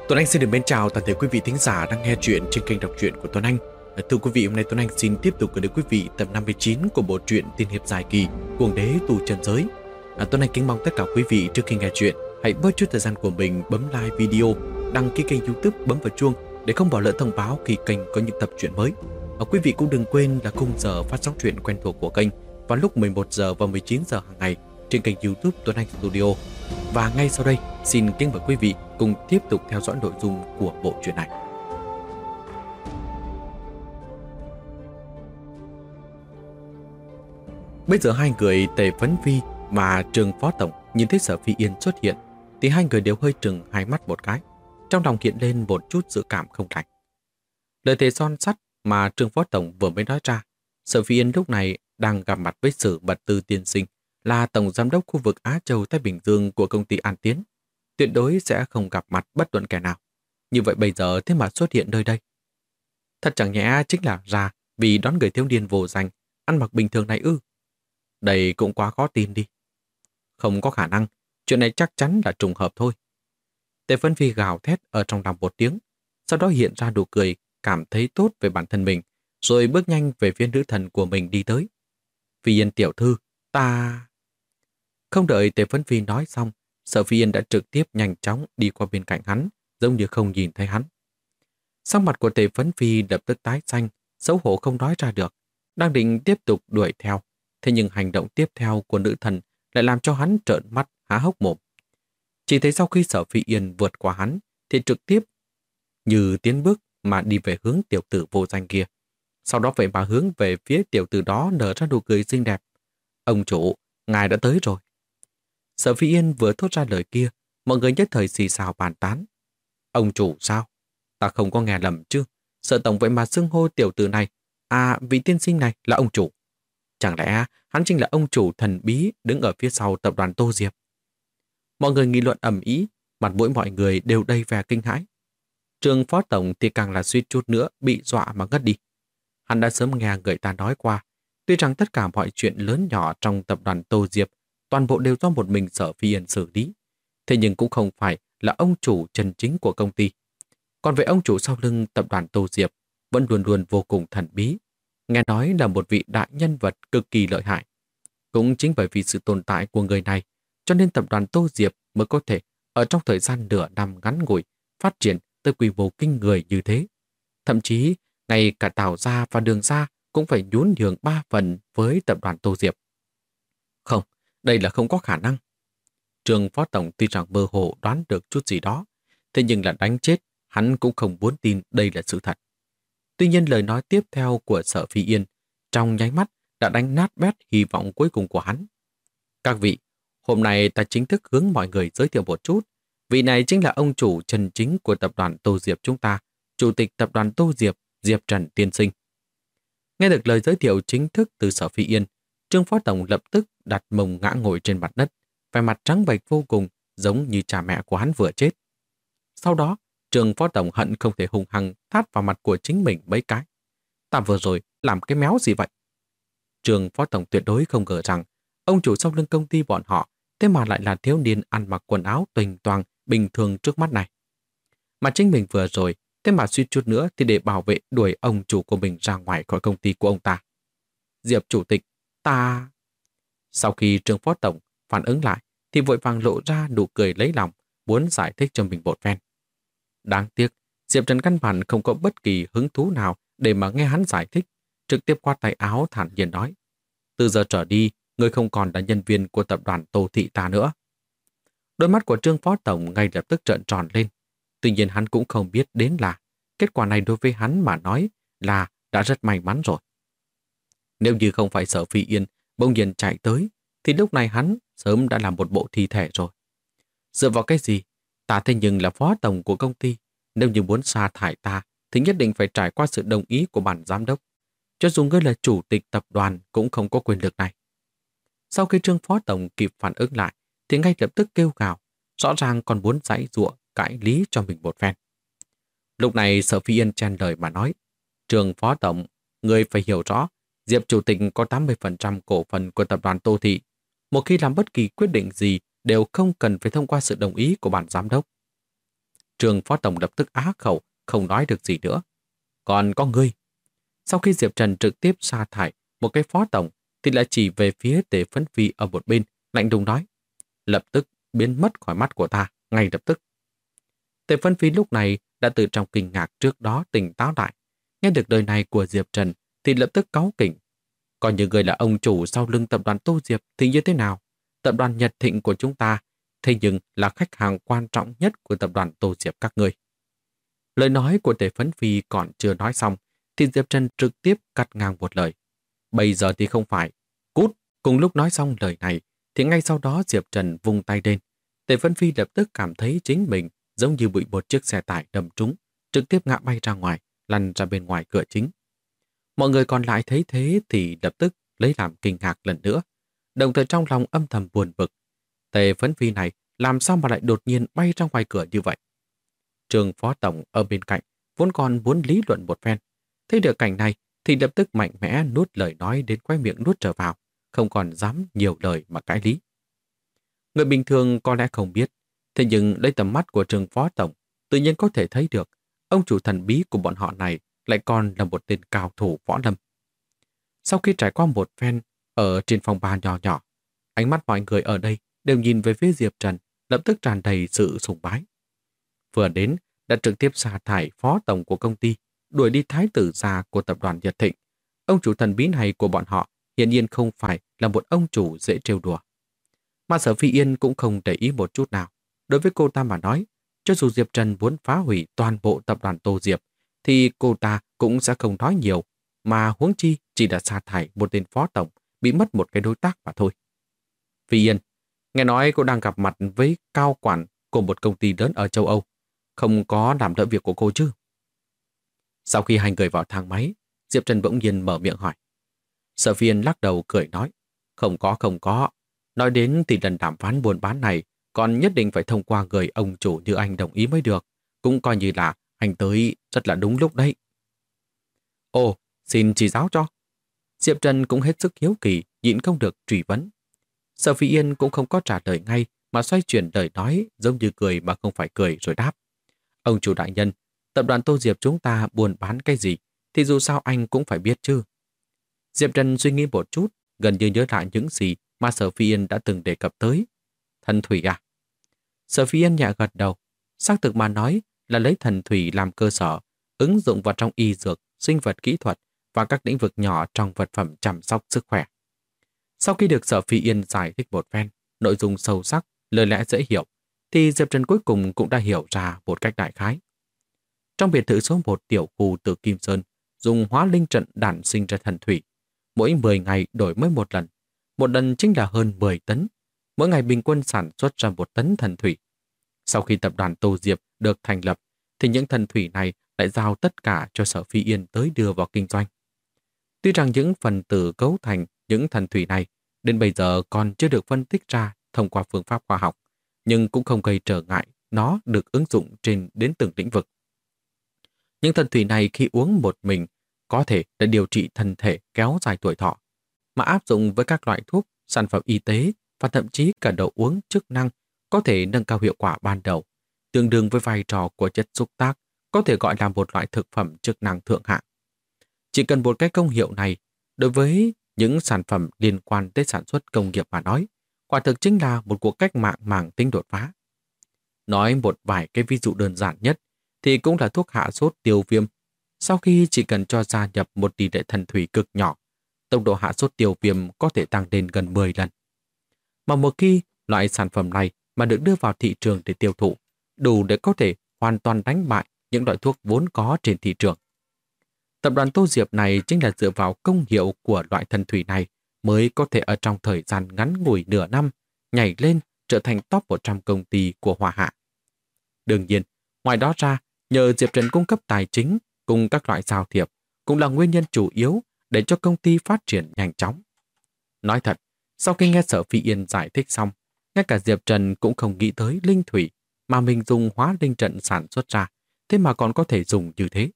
Tuấn Anh xin được mến chào toàn thể quý vị thính giả đang nghe chuyện trên kênh đọc truyện của Tuấn Anh. Thưa quý vị, hôm nay Tuấn Anh xin tiếp tục gửi đến quý vị tập 59 của bộ truyện tiên hiệp dài kỳ Cuồng đế tu chân giới. Tuấn Anh kính mong tất cả quý vị trước khi nghe chuyện hãy bớt chút thời gian của mình bấm like video, đăng ký kênh YouTube, bấm vào chuông để không bỏ lỡ thông báo khi kênh có những tập truyện mới. Quý vị cũng đừng quên là khung giờ phát sóng truyện quen thuộc của kênh vào lúc 11 giờ và 19 giờ hàng ngày trên kênh YouTube Tuấn Anh Studio. Và ngay sau đây, xin kính mời quý vị cùng tiếp tục theo dõi nội dung của bộ truyện này. Bây giờ hai người Tề Phấn Phi và Trương Phó Tổng nhìn thấy Sở Phi Yên xuất hiện thì hai người đều hơi trừng hai mắt một cái, trong lòng hiện lên một chút dự cảm không lành. Lời thề son sắt mà Trương Phó Tổng vừa mới nói ra, Sở Phi Yên lúc này đang gặp mặt với Sử Bật Tư tiên sinh, là tổng giám đốc khu vực Á Châu Thái Bình Dương của công ty An Tiến, tuyệt đối sẽ không gặp mặt bất luận kẻ nào. Như vậy bây giờ thế mà xuất hiện nơi đây. Thật chẳng nhẽ chính là ra vì đón người thiếu niên vô danh, ăn mặc bình thường này ư? Đây cũng quá khó tin đi. Không có khả năng, chuyện này chắc chắn là trùng hợp thôi. Tề Vân Phi gào thét ở trong lòng một tiếng, sau đó hiện ra nụ cười, cảm thấy tốt về bản thân mình, rồi bước nhanh về phía nữ thần của mình đi tới. Phi Yên tiểu thư, ta... Không đợi Tề Vân Phi nói xong, Sở Phi Yên đã trực tiếp nhanh chóng đi qua bên cạnh hắn, giống như không nhìn thấy hắn. Sắc mặt của Tề Vân Phi lập tức tái xanh, xấu hổ không nói ra được, đang định tiếp tục đuổi theo. Thế nhưng hành động tiếp theo của nữ thần lại làm cho hắn trợn mắt há hốc mồm. Chỉ thấy sau khi Sở Phi Yên vượt qua hắn, thì trực tiếp như tiến bước mà đi về hướng tiểu tử vô danh kia. Sau đó vậy mà hướng về phía tiểu tử đó nở ra nụ cười xinh đẹp. Ông chủ, ngài đã tới rồi. Sở Phi Yên vừa thốt ra lời kia, mọi người nhất thời xì xào bàn tán. Ông chủ sao? Ta không có nghe lầm chứ? Sở tổng vậy mà xưng hô tiểu tử này, vị tiên sinh này là ông chủ. Chẳng lẽ hắn chính là ông chủ thần bí đứng ở phía sau tập đoàn Tô Diệp? Mọi người nghị luận ầm ĩ, mặt mũi mọi người đều đầy vẻ kinh hãi. Trương Phó Tổng thì càng là suýt chút nữa bị dọa mà ngất đi. Hắn đã sớm nghe người ta nói qua, tuy rằng tất cả mọi chuyện lớn nhỏ trong tập đoàn Tô Diệp toàn bộ đều do một mình Sở Phi Yên xử lý, thế nhưng cũng không phải là ông chủ chân chính của công ty. Còn về ông chủ sau lưng tập đoàn Tô Diệp vẫn luôn luôn vô cùng thần bí, nghe nói là một vị đại nhân vật cực kỳ lợi hại. Cũng chính bởi vì sự tồn tại của người này, cho nên tập đoàn Tô Diệp mới có thể ở trong thời gian nửa năm ngắn ngủi phát triển tới quy mô kinh người như thế. Thậm chí, ngay cả Tào Gia và Đường Gia cũng phải nhún nhường 3 phần với tập đoàn Tô Diệp. Không, đây là không có khả năng. Trương Phó Tổng tuy rằng mơ hồ đoán được chút gì đó, thế nhưng là đánh chết, hắn cũng không muốn tin đây là sự thật. Tuy nhiên lời nói tiếp theo của Sở Phi Yên trong nháy mắt đã đánh nát bét hy vọng cuối cùng của hắn. Các vị, hôm nay ta chính thức hướng mọi người giới thiệu một chút. Vị này chính là ông chủ chân chính của tập đoàn Tô Diệp chúng ta, chủ tịch tập đoàn Tô Diệp, Diệp Trần tiên sinh. Nghe được lời giới thiệu chính thức từ Sở Phi Yên, Trương Phó Tổng lập tức đặt mông ngã ngồi trên mặt đất, vẻ mặt trắng bệch vô cùng, giống như cha mẹ của hắn vừa chết. Sau đó, Trương Phó Tổng hận không thể hung hăng thát vào mặt của chính mình mấy cái. Ta vừa rồi làm cái méo gì vậy? Trương Phó Tổng tuyệt đối không ngờ rằng ông chủ sau lưng công ty bọn họ thế mà lại là thiếu niên ăn mặc quần áo tuềnh toàng bình thường trước mắt này. Mà chính mình vừa rồi thế mà suýt chút nữa thì để bảo vệ đuổi ông chủ của mình ra ngoài khỏi công ty của ông ta. Diệp chủ tịch, ta... Sau khi Trương Phó Tổng phản ứng lại thì vội vàng lộ ra nụ cười lấy lòng, muốn giải thích cho mình một phen. Đáng tiếc, Diệp Trần căn bản không có bất kỳ hứng thú nào để mà nghe hắn giải thích, trực tiếp quát tay áo thản nhiên nói. Từ giờ trở đi, người không còn là nhân viên của tập đoàn Tô Thị ta nữa. Đôi mắt của Trương Phó Tổng ngay lập tức trợn tròn lên. Tuy nhiên hắn cũng không biết đến là kết quả này đối với hắn mà nói là đã rất may mắn rồi. Nếu như không phải Sở Phi Yên bỗng nhiên chạy tới, thì lúc này hắn sớm đã là một bộ thi thể rồi. Dựa vào cái gì? Ta thế nhưng là phó tổng của công ty. Nếu như muốn sa thải ta, thì nhất định phải trải qua sự đồng ý của ban giám đốc. Cho dù ngươi là chủ tịch tập đoàn cũng không có quyền lực này. Sau khi Trương Phó Tổng kịp phản ứng lại, thì ngay lập tức kêu gào, rõ ràng còn muốn giãy giụa cãi lý cho mình một phen. Lúc này Sở Phi Yên chen lời mà nói, Trương Phó Tổng, ngươi phải hiểu rõ, Diệp chủ tịch có 80% cổ phần của tập đoàn Tô Thị. Một khi làm bất kỳ quyết định gì đều không cần phải thông qua sự đồng ý của ban giám đốc. Trương phó tổng lập tức á khẩu, không nói được gì nữa. Còn có ngươi. Sau khi Diệp Trần trực tiếp sa thải một cái phó tổng, thì lại chỉ về phía Tề Phấn Phi ở một bên, lạnh lùng nói. Lập tức biến mất khỏi mắt của ta, ngay lập tức. Tề Phấn Phi lúc này đã từ trong kinh ngạc trước đó tỉnh táo lại. Nghe được lời này của Diệp Trần thì lập tức cáu kỉnh. Còn như người là ông chủ sau lưng tập đoàn Tô Diệp thì như thế nào? Tập đoàn Nhật Thịnh của chúng ta, thế nhưng là khách hàng quan trọng nhất của tập đoàn Tô Diệp các ngươi. Lời nói của Tề Phấn Phi còn chưa nói xong, thì Diệp Trần trực tiếp cắt ngang một lời. Bây giờ thì không phải. Cút! Cùng lúc nói xong lời này, thì ngay sau đó Diệp Trần vung tay lên. Tề Phấn Phi lập tức cảm thấy chính mình giống như bị một chiếc xe tải đâm trúng, trực tiếp ngã bay ra ngoài, lăn ra bên ngoài cửa chính. Mọi người còn lại thấy thế thì lập tức lấy làm kinh ngạc lần nữa, đồng thời trong lòng âm thầm buồn bực. Tề Phấn Phi này làm sao mà lại đột nhiên bay ra ngoài cửa như vậy? Trương phó tổng ở bên cạnh vốn còn muốn lý luận một phen. Thấy được cảnh này thì lập tức mạnh mẽ nuốt lời nói đến quay miệng nuốt trở vào, không còn dám nhiều lời mà cãi lý. Người bình thường có lẽ không biết, thế nhưng lấy tầm mắt của Trương phó tổng, tự nhiên có thể thấy được ông chủ thần bí của bọn họ này lại còn là một tên cao thủ võ lâm. Sau khi trải qua một phen ở trên phòng bar nhỏ nhỏ, ánh mắt mọi người ở đây đều nhìn về phía Diệp Trần, lập tức tràn đầy sự sùng bái. Vừa đến đã trực tiếp sa thải phó tổng của công ty, đuổi đi thái tử già của tập đoàn Nhật Thịnh. Ông chủ thần bí này của bọn họ hiển nhiên không phải là một ông chủ dễ trêu đùa. Mà Sở Phi Yên cũng không để ý một chút nào. Đối với cô ta mà nói, cho dù Diệp Trần muốn phá hủy toàn bộ tập đoàn Tô Diệp, thì cô ta cũng sẽ không nói nhiều, mà huống chi chỉ đã sa thải một tên phó tổng, bị mất một cái đối tác mà thôi. Phi Yên, nghe nói cô đang gặp mặt với cao quản của một công ty lớn ở châu Âu, không có làm đỡ việc của cô chứ? Sau khi hai người vào thang máy, Diệp Trần bỗng nhiên mở miệng hỏi. Sở Phi Yên lắc đầu cười nói, không có. Nói đến thì lần đàm phán buôn bán này còn nhất định phải thông qua người ông chủ như anh đồng ý mới được. Cũng coi như là anh tới rất là đúng lúc đấy. Ồ, xin chỉ giáo cho. Diệp Trần cũng hết sức hiếu kỳ, nhịn không được truy vấn. Sở Phi Yên cũng không có trả lời ngay, mà xoay chuyển lời nói giống như cười mà không phải cười rồi đáp. Ông chủ đại nhân, tập đoàn Tô Diệp chúng ta buôn bán cái gì thì dù sao anh cũng phải biết chứ. Diệp Trần suy nghĩ một chút, gần như nhớ lại những gì mà Sở Phi Yên đã từng đề cập tới. Thần thủy à? Sở Phi Yên nhẹ gật đầu, xác thực mà nói là lấy thần thủy làm cơ sở, ứng dụng vào trong y dược, sinh vật kỹ thuật và các lĩnh vực nhỏ trong vật phẩm chăm sóc sức khỏe. Sau khi được Sở Phi Yên giải thích một phen, nội dung sâu sắc, lời lẽ dễ hiểu, thì Diệp Trần cuối cùng cũng đã hiểu ra một cách đại khái. Trong biệt thự số 1 tiểu khu từ Kim Sơn, dùng hóa linh trận đản sinh ra thần thủy. Mỗi 10 ngày đổi mới một lần chính là hơn 10 tấn. Mỗi ngày bình quân sản xuất ra 1 tấn thần thủy. Sau khi tập đoàn Tô Diệp được thành lập, thì những thần thủy này lại giao tất cả cho Sở Phi Yên tới đưa vào kinh doanh. Tuy rằng những phần tử cấu thành những thần thủy này đến bây giờ còn chưa được phân tích ra thông qua phương pháp khoa học, nhưng cũng không gây trở ngại nó được ứng dụng đến từng lĩnh vực. Những thần thủy này khi uống một mình có thể để điều trị thân thể, kéo dài tuổi thọ, mà áp dụng với các loại thuốc, sản phẩm y tế và thậm chí cả đồ uống chức năng có thể nâng cao hiệu quả ban đầu, tương đương với vai trò của chất xúc tác, có thể gọi là một loại thực phẩm chức năng thượng hạng. Chỉ cần một cái công hiệu này, đối với những sản phẩm liên quan tới sản xuất công nghiệp mà nói, quả thực chính là một cuộc cách mạng mang tính đột phá. Nói một vài cái ví dụ đơn giản nhất, thì cũng là thuốc hạ sốt tiêu viêm. Sau khi chỉ cần cho gia nhập một tỷ lệ thần thủy cực nhỏ, tốc độ hạ sốt tiêu viêm có thể tăng lên gần 10 lần. Mà một khi loại sản phẩm này mà được đưa vào thị trường để tiêu thụ, đủ để có thể hoàn toàn đánh bại những loại thuốc vốn có trên thị trường. Tập đoàn Tô Diệp này chính là dựa vào công hiệu của loại thần thủy này mới có thể ở trong thời gian ngắn ngủi nửa năm nhảy lên trở thành top 100 công ty của Hoa Hạ. Đương nhiên, ngoài đó ra, nhờ Diệp Trần cung cấp tài chính cùng các loại giao thiệp cũng là nguyên nhân chủ yếu để cho công ty phát triển nhanh chóng. Nói thật, sau khi nghe Sở Phi Yên giải thích xong, ngay cả Diệp Trần cũng không nghĩ tới linh thủy mà mình dùng hóa linh trận sản xuất ra, thế mà còn có thể dùng như thế.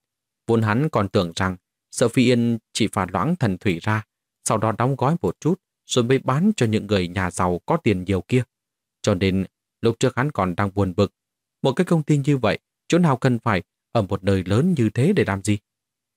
Vốn hắn còn tưởng rằng Sở Phi Yên chỉ pha loãng thần thủy ra, sau đó đóng gói một chút rồi mới bán cho những người nhà giàu có tiền nhiều kia. Cho nên lúc trước hắn còn đang buồn bực, Một cái công ty như vậy, chỗ nào cần phải ở một nơi lớn như thế để làm gì?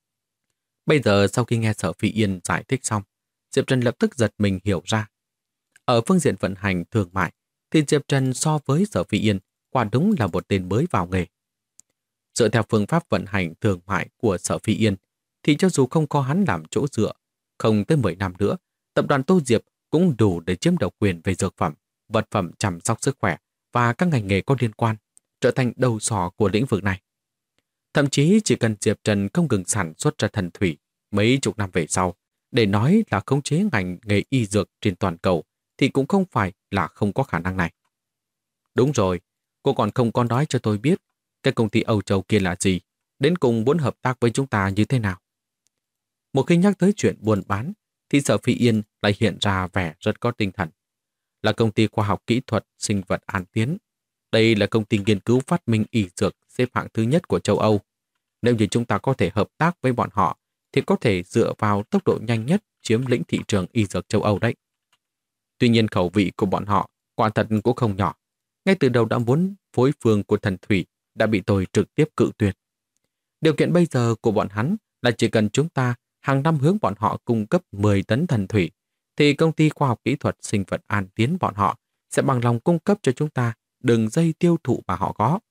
Bây giờ sau khi nghe Sở Phi Yên giải thích xong, Diệp Trần lập tức giật mình hiểu ra. Ở phương diện vận hành thương mại, thì Diệp Trần so với Sở Phi Yên quả đúng là một tên mới vào nghề. Dựa theo phương pháp vận hành thương mại của Sở Phi Yên, thì cho dù không có hắn làm chỗ dựa, không tới 10 năm nữa, tập đoàn Tô Diệp cũng đủ để chiếm độc quyền về dược phẩm, vật phẩm chăm sóc sức khỏe và các ngành nghề có liên quan, trở thành đầu sỏ của lĩnh vực này. Thậm chí chỉ cần Diệp Trần không ngừng sản xuất ra thần thủy mấy chục năm về sau, để nói là khống chế ngành nghề y dược trên toàn cầu, thì cũng không phải là không có khả năng này. Đúng rồi, cô còn không có nói cho tôi biết cái công ty Âu Châu kia là gì, đến cùng muốn hợp tác với chúng ta như thế nào. Một khi nhắc tới chuyện buôn bán, thì Sở Phi Yên lại hiện ra vẻ rất có tinh thần. Là công ty khoa học kỹ thuật sinh vật An Tiến. Đây là công ty nghiên cứu phát minh y dược xếp hạng thứ nhất của châu Âu. Nếu như chúng ta có thể hợp tác với bọn họ, thì có thể dựa vào tốc độ nhanh nhất chiếm lĩnh thị trường y dược châu Âu đấy. Tuy nhiên khẩu vị của bọn họ quả thật cũng không nhỏ. Ngay từ đầu đã muốn phối phương của thần thủy đã bị tôi trực tiếp cự tuyệt. Điều kiện bây giờ của bọn hắn là chỉ cần chúng ta hàng năm hướng bọn họ cung cấp 10 tấn thần thủy, thì công ty khoa học kỹ thuật sinh vật An Tiến bọn họ sẽ bằng lòng cung cấp cho chúng ta đường dây tiêu thụ mà họ có.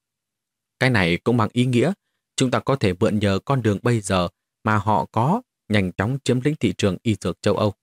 Cái này cũng bằng ý nghĩa chúng ta có thể mượn nhờ con đường bây giờ mà họ có, nhanh chóng chiếm lĩnh thị trường y dược châu Âu.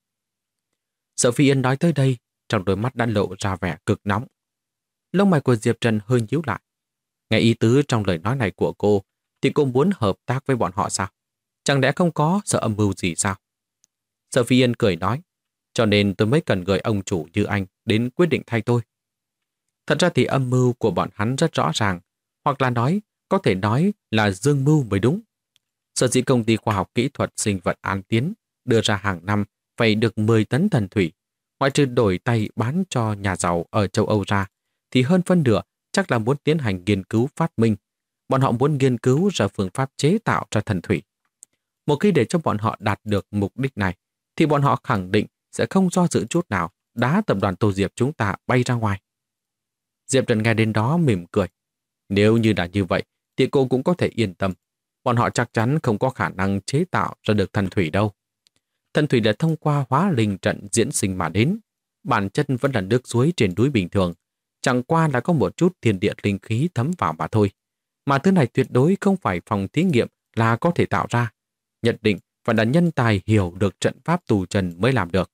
Sở Phi Yên nói tới đây, trong đôi mắt đã lộ ra vẻ cực nóng. Lông mày của Diệp Trần hơi nhíu lại. Nghe ý tứ trong lời nói này của cô, thì cô muốn hợp tác với bọn họ sao? Chẳng lẽ không có sợ âm mưu gì sao? Sở Phi Yên cười nói, cho nên tôi mới cần người ông chủ như anh đến quyết định thay tôi. Thật ra thì âm mưu của bọn hắn rất rõ ràng, hoặc là có thể nói là dương mưu mới đúng. Sở dĩ công ty khoa học kỹ thuật sinh vật An Tiến đưa ra hàng năm phải được 10 tấn thần thủy, ngoại trừ đổi tay bán cho nhà giàu ở châu Âu ra, thì hơn phân nửa chắc là muốn tiến hành nghiên cứu phát minh. Bọn họ muốn nghiên cứu ra phương pháp chế tạo ra thần thủy. Một khi để cho bọn họ đạt được mục đích này, thì bọn họ khẳng định sẽ không do dự chút nào đá tập đoàn Tô Diệp chúng ta bay ra ngoài. Diệp Trần nghe đến đó mỉm cười. Nếu như là như vậy, thì cô cũng có thể yên tâm. Bọn họ chắc chắn không có khả năng chế tạo ra được thần thủy đâu. Thần thủy là thông qua hóa linh trận diễn sinh mà đến. Bản chất vẫn là nước suối trên núi bình thường. Chẳng qua là có một chút thiên địa linh khí thấm vào mà thôi. Mà thứ này tuyệt đối không phải phòng thí nghiệm là có thể tạo ra. Nhất định phải là nhân tài hiểu được trận pháp tù trần mới làm được.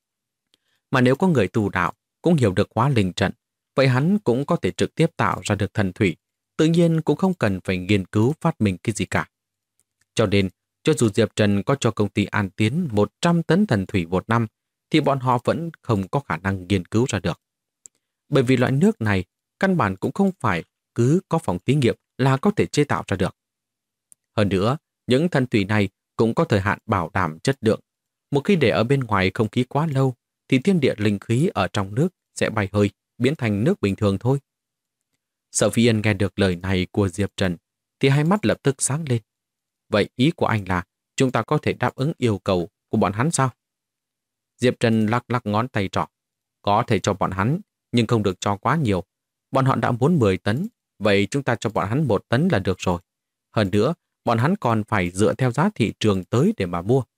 Mà nếu có người tù đạo cũng hiểu được hóa linh trận, vậy hắn cũng có thể trực tiếp tạo ra được thần thủy, tự nhiên cũng không cần phải nghiên cứu phát minh cái gì cả. Cho nên, cho dù Diệp Trần có cho công ty An Tiến 100 tấn thần thủy một năm, thì bọn họ vẫn không có khả năng nghiên cứu ra được. Bởi vì loại nước này, căn bản cũng không phải cứ có phòng thí nghiệm là có thể chế tạo ra được. Hơn nữa, những thần thủy này cũng có thời hạn bảo đảm chất lượng. Một khi để ở bên ngoài không khí quá lâu, thì thiên địa linh khí ở trong nước sẽ bay hơi, biến thành nước bình thường thôi. Sở Phi Yên nghe được lời này của Diệp Trần, thì hai mắt lập tức sáng lên. Vậy ý của anh là chúng ta có thể đáp ứng yêu cầu của bọn hắn sao? Diệp Trần lắc lắc ngón tay trỏ. Có thể cho bọn hắn, nhưng không được cho quá nhiều. Bọn họ đã muốn 10 tấn, vậy chúng ta cho bọn hắn 1 tấn là được rồi. Hơn nữa, bọn hắn còn phải dựa theo giá thị trường tới để mà mua.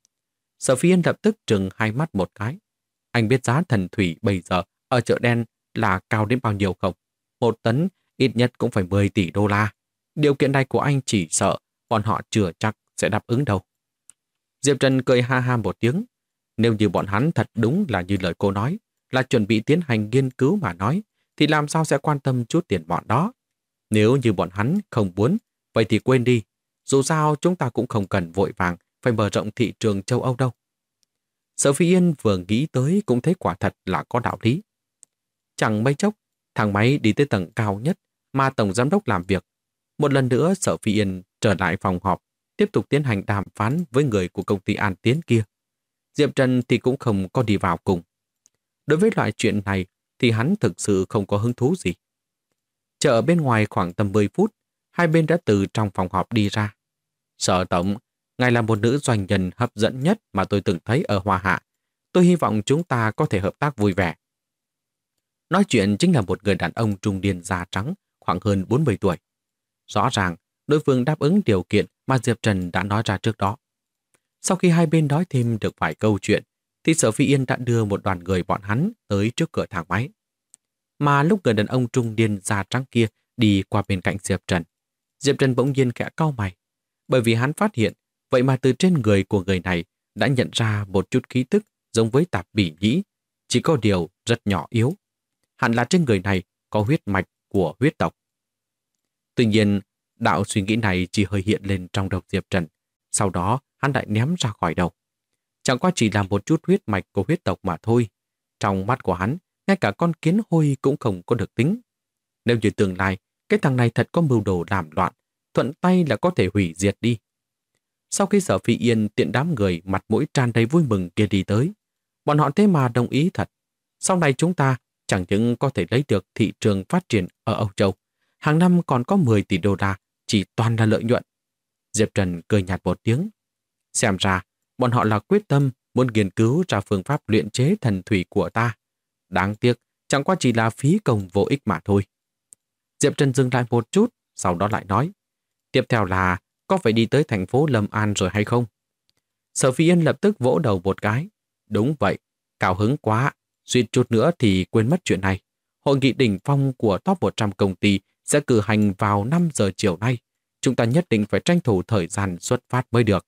Sở Phi Yên lập tức trừng hai mắt một cái. Anh biết giá thần thủy bây giờ ở chợ đen là cao đến bao nhiêu không? 1 tấn ít nhất cũng phải 10 tỷ đô la. Điều kiện này của anh chỉ sợ bọn họ chưa chắc sẽ đáp ứng đâu. Diệp Trần cười ha ha một tiếng. Nếu như bọn hắn thật đúng là như lời cô nói, là chuẩn bị tiến hành nghiên cứu mà nói, thì làm sao sẽ quan tâm chút tiền bọn đó? Nếu như bọn hắn không muốn, vậy thì quên đi. Dù sao chúng ta cũng không cần vội vàng phải mở rộng thị trường châu Âu đâu. Sở Phi Yên vừa nghĩ tới cũng thấy quả thật là có đạo lý. Chẳng mấy chốc, thang máy đi tới tầng cao nhất mà Tổng Giám đốc làm việc. Một lần nữa Sở Phi Yên trở lại phòng họp, tiếp tục tiến hành đàm phán với người của công ty An Tiến kia. Diệp Trần thì cũng không có đi vào cùng. Đối với loại chuyện này thì hắn thực sự không có hứng thú gì. Chờ ở bên ngoài khoảng tầm 10 phút, hai bên đã từ trong phòng họp đi ra. Sở Tổng, ngài là một nữ doanh nhân hấp dẫn nhất mà tôi từng thấy ở Hoa Hạ. Tôi hy vọng chúng ta có thể hợp tác vui vẻ. Nói chuyện chính là một người đàn ông trung niên da trắng, khoảng hơn 40 tuổi. Rõ ràng, đối phương đáp ứng điều kiện mà Diệp Trần đã nói ra trước đó. Sau khi hai bên nói thêm được vài câu chuyện, thì Sở Phi Yên đã đưa một đoàn người bọn hắn tới trước cửa thang máy. Mà lúc người đàn ông trung niên da trắng kia đi qua bên cạnh Diệp Trần bỗng nhiên khẽ cau mày, bởi vì hắn phát hiện vậy mà từ trên người của người này đã nhận ra một chút khí tức giống với tạp bỉ nhĩ, chỉ có điều rất nhỏ yếu. Hẳn là trên người này có huyết mạch của huyết tộc. Tuy nhiên, đạo suy nghĩ này chỉ hơi hiện lên trong đầu Diệp Trần, sau đó hắn lại ném ra khỏi đầu. Chẳng qua chỉ là một chút huyết mạch của huyết tộc mà thôi. Trong mắt của hắn, ngay cả con kiến hôi cũng không có được tính. Nếu như tương lai, cái thằng này thật có mưu đồ làm loạn, thuận tay là có thể hủy diệt đi. Sau khi Sở Phi Yên tiện đám người mặt mũi tràn đầy vui mừng kia đi tới, bọn họ thế mà đồng ý thật. Sau này chúng ta chẳng những có thể lấy được thị trường phát triển ở Âu Châu, hàng năm còn có 10 tỷ đô la, chỉ toàn là lợi nhuận. Diệp Trần cười nhạt một tiếng. Xem ra, bọn họ là quyết tâm muốn nghiên cứu ra phương pháp luyện chế thần thủy của ta. Đáng tiếc, chẳng qua chỉ là phí công vô ích mà thôi. Diệp Trần dừng lại một chút, sau đó lại nói. Tiếp theo là, có phải đi tới thành phố Lâm An rồi hay không? Sở Phi Yên lập tức vỗ đầu một cái. Đúng vậy, cao hứng quá, suýt chút nữa thì quên mất chuyện này. Hội nghị đỉnh phong của top 100 công ty sẽ cử hành vào 5 giờ chiều nay. Chúng ta nhất định phải tranh thủ thời gian xuất phát mới được.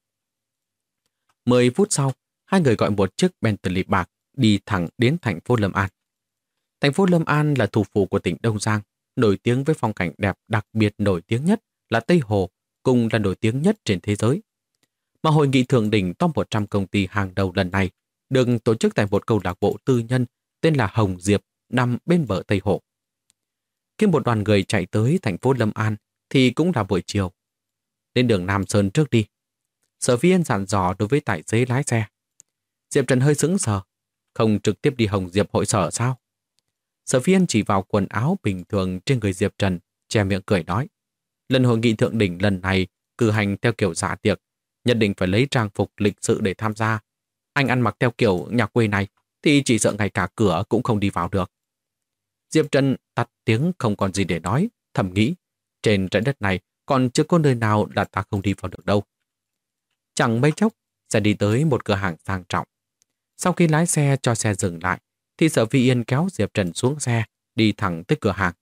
10 phút sau, hai người gọi một chiếc Bentley bạc đi thẳng đến thành phố Lâm An. Thành phố Lâm An là thủ phủ của tỉnh Đông Giang, nổi tiếng với phong cảnh đẹp, đặc biệt nổi tiếng nhất là Tây Hồ, cùng là nổi tiếng nhất trên thế giới. Mà hội nghị thượng đỉnh top 100 công ty hàng đầu lần này được tổ chức tại một câu lạc bộ tư nhân tên là Hồng Diệp, nằm bên bờ Tây Hồ. Khi một đoàn người chạy tới thành phố Lâm An thì cũng là buổi chiều. Lên đường Nam Sơn trước đi. Sở Phi Yên dặn dò đối với tài xế lái xe. Diệp Trần hơi sững sờ, không trực tiếp đi Hồng Diệp hội sở sao? Sở Phi Yên chỉ vào quần áo bình thường trên người Diệp Trần, che miệng cười nói. Lần hội nghị thượng đỉnh lần này cử hành theo kiểu dạ tiệc, nhất định phải lấy trang phục lịch sự để tham gia. Anh ăn mặc theo kiểu nhà quê này thì chỉ sợ ngay cả cửa cũng không đi vào được. Diệp Trần tắt tiếng không còn gì để nói, thầm nghĩ, trên trái đất này còn chưa có nơi nào là ta không đi vào được đâu. Chẳng mấy chốc, sẽ đi tới một cửa hàng sang trọng. Sau khi lái xe cho xe dừng lại, thì Sở Phi Yên kéo Diệp Trần xuống xe, đi thẳng tới cửa hàng.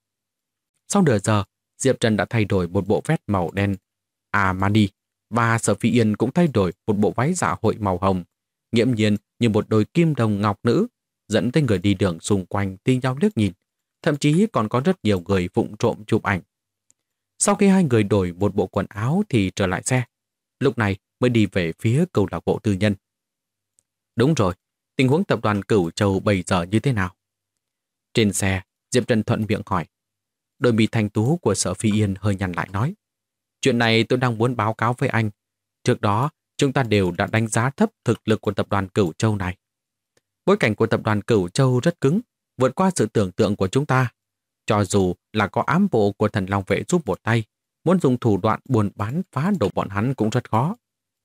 Sau nửa giờ, Diệp Trần đã thay đổi một bộ vest màu đen Armani và Sở Phi Yên cũng thay đổi một bộ váy dạ hội màu hồng, nghiễm nhiên như một đôi kim đồng ngọc nữ, dẫn tới người đi đường xung quanh thi nhau liếc nhìn, thậm chí còn có rất nhiều người vụng trộm chụp ảnh. Sau khi hai người đổi một bộ quần áo thì trở lại xe, lúc này mới đi về phía câu lạc bộ tư nhân. Đúng rồi, tình huống tập đoàn Cửu Châu bây giờ như thế nào? Trên xe, Diệp Trần thuận miệng hỏi. Đôi mi thanh tú của Sở Phi Yên hơi nhăn lại nói. Chuyện này tôi đang muốn báo cáo với anh. Trước đó, chúng ta đều đã đánh giá thấp thực lực của tập đoàn Cửu Châu này. Bối cảnh của tập đoàn Cửu Châu rất cứng, vượt qua sự tưởng tượng của chúng ta. Cho dù là có ám bộ của Thần Long Vệ giúp một tay, muốn dùng thủ đoạn buôn bán phá đổ bọn hắn cũng rất khó.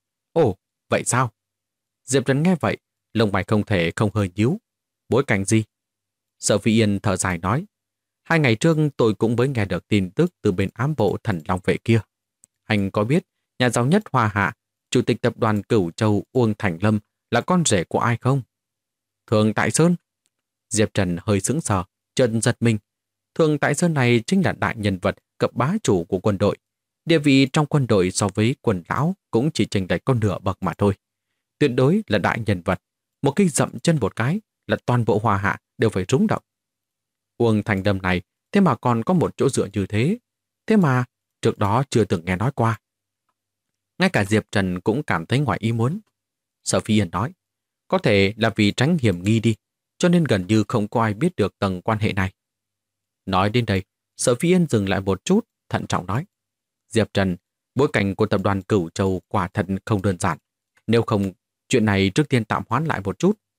Ồ, vậy sao? Diệp Trần nghe vậy, lông mày không thể không hơi nhíu. Bối cảnh gì? Sở Phi Yên thở dài nói. 2 ngày trước tôi cũng mới nghe được tin tức từ bên ám bộ Thần Long Vệ kia. Anh có biết nhà giàu nhất Hoa Hạ, chủ tịch tập đoàn Cửu Châu Uông Thành Lâm là con rể của ai không? Thường Tại Sơn. Diệp Trần hơi sững sờ, chợt giật mình. Thường Tại Sơn này chính là đại nhân vật cấp bá chủ của quân đội. Địa vị trong quân đội so với quần lão cũng chỉ chênh lệch con nửa bậc mà thôi. Tuyệt đối là đại nhân vật. Một cái dậm chân một cái là toàn bộ Hoa Hạ đều phải rúng động. Uông Thành Lâm này thế mà còn có một chỗ dựa như thế. Thế mà trước đó chưa từng nghe nói qua. Ngay cả Diệp Trần cũng cảm thấy ngoài ý muốn. Sở Phi Yên nói, có thể là vì tránh hiểm nghi đi, cho nên gần như không có ai biết được tầng quan hệ này. Nói đến đây, Sở Phi Yên dừng lại một chút, thận trọng nói. Diệp Trần, bối cảnh của tập đoàn Cửu Châu quả thật không đơn giản. Nếu không, chuyện này trước tiên tạm hoãn lại một chút.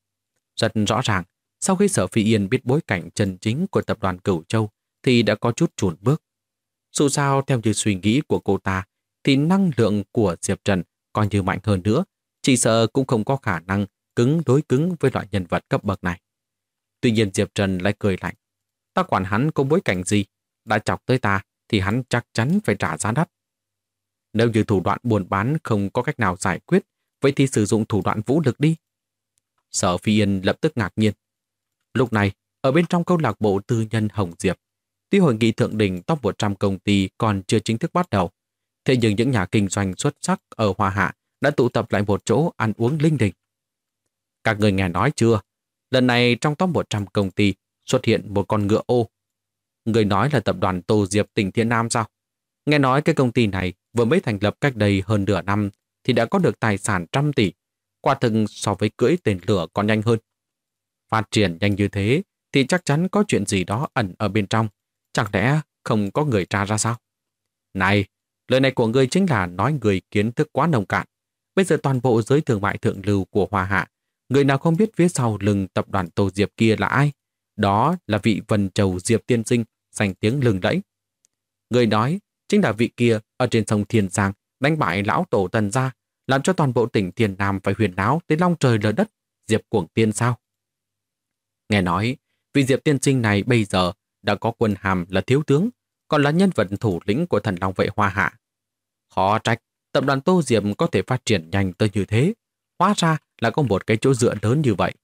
Rất rõ ràng, sau khi Sở Phi Yên biết bối cảnh chân chính của tập đoàn Cửu Châu thì đã có chút chùn bước. Dù sao, theo như suy nghĩ của cô ta, thì năng lượng của Diệp Trần coi như mạnh hơn nữa, chỉ sợ cũng không có khả năng cứng đối cứng với loại nhân vật cấp bậc này. Tuy nhiên Diệp Trần lại cười lạnh. Ta quản hắn có bối cảnh gì? đã chọc tới ta thì hắn chắc chắn phải trả giá đắt. Nếu như thủ đoạn buôn bán không có cách nào giải quyết, vậy thì sử dụng thủ đoạn vũ lực đi. Sở Phi Yên lập tức ngạc nhiên. Lúc này, ở bên trong câu lạc bộ tư nhân Hồng Diệp, tuy hội nghị thượng đỉnh top 100 công ty còn chưa chính thức bắt đầu, thế nhưng những nhà kinh doanh xuất sắc ở Hoa Hạ đã tụ tập lại một chỗ ăn uống linh đình. Các người nghe nói chưa? Lần này trong top 100 công ty xuất hiện một con ngựa ô. Người nói là tập đoàn Tô Diệp tỉnh Thiên Nam sao? Nghe nói cái công ty này vừa mới thành lập cách đây hơn nửa năm thì đã có được tài sản trăm tỷ. Quả thực so với cưỡi tên lửa còn nhanh hơn. Phát triển nhanh như thế thì chắc chắn có chuyện gì đó ẩn ở bên trong. Chẳng lẽ không có người tra ra sao? Này, lời này của ngươi chính là nói người kiến thức quá nông cạn. Bây giờ toàn bộ giới thương mại thượng lưu của Hoa Hạ, người nào không biết phía sau lưng tập đoàn Tô Diệp kia là ai? Đó là vị Vân Châu Diệp tiên sinh, danh tiếng lừng lẫy. Người nói chính là vị kia ở trên sông Thiên Giang đánh bại lão tổ Tần gia, làm cho toàn bộ tỉnh Thiên Nam phải huyền náo tới long trời lở đất, Diệp Cuồng Tiên sao? Nghe nói, vị Diệp tiên sinh này bây giờ đã có quân hàm là thiếu tướng, còn là nhân vật thủ lĩnh của Thần Long Vệ Hoa Hạ. Khó trách, tập đoàn Tô Diệp có thể phát triển nhanh tới như thế. Hóa ra là có một cái chỗ dựa lớn như vậy.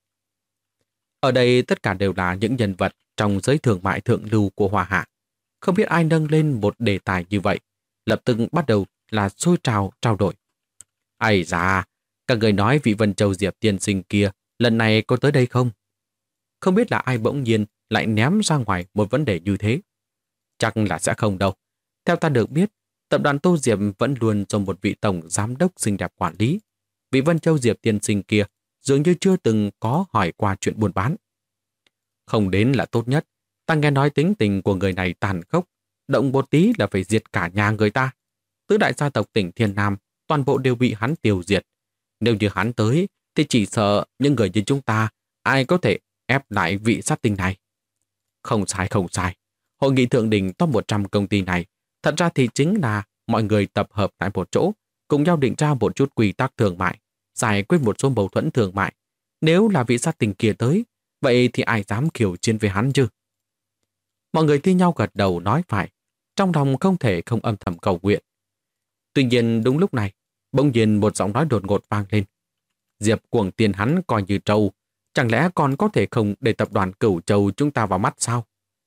Ở đây tất cả đều là những nhân vật trong giới thương mại thượng lưu của Hoa Hạ. Không biết ai nâng lên một đề tài như vậy, lập tức bắt đầu là xôi trao đổi. Ây da, các người nói vị Vân Châu Diệp tiên sinh kia lần này có tới đây không? Không biết là ai bỗng nhiên lại ném ra ngoài một vấn đề như thế. Chắc là sẽ không đâu. Theo ta được biết, tập đoàn Tô Diệp vẫn luôn do một vị tổng giám đốc xinh đẹp quản lý. Vị Vân Châu Diệp tiên sinh kia dường như chưa từng có hỏi qua chuyện buôn bán. Không đến là tốt nhất. Ta nghe nói tính tình của người này tàn khốc, động một tí là phải diệt cả nhà người ta. Tứ đại gia tộc tỉnh Thiên Nam toàn bộ đều bị hắn tiêu diệt. Nếu như hắn tới thì chỉ sợ những người như chúng ta ai có thể ép lại vị sát tinh này. Không sai, không sai. Hội nghị thượng đỉnh top 100 công ty này thật ra thì chính là mọi người tập hợp tại một chỗ, cùng nhau định ra một chút quy tắc thương mại, giải quyết một số mâu thuẫn thương mại. Nếu là vị sát tinh kia tới, vậy thì ai dám khiêu chiến với hắn chứ? Mọi người thi nhau gật đầu nói phải, trong lòng không thể không âm thầm cầu nguyện. Tuy nhiên đúng lúc này, bỗng nhiên một giọng nói đột ngột vang lên. Diệp Cuồng Tiên hắn coi như trâu, chẳng lẽ còn có thể không để tập đoàn Cửu Châu chúng ta vào mắt sao?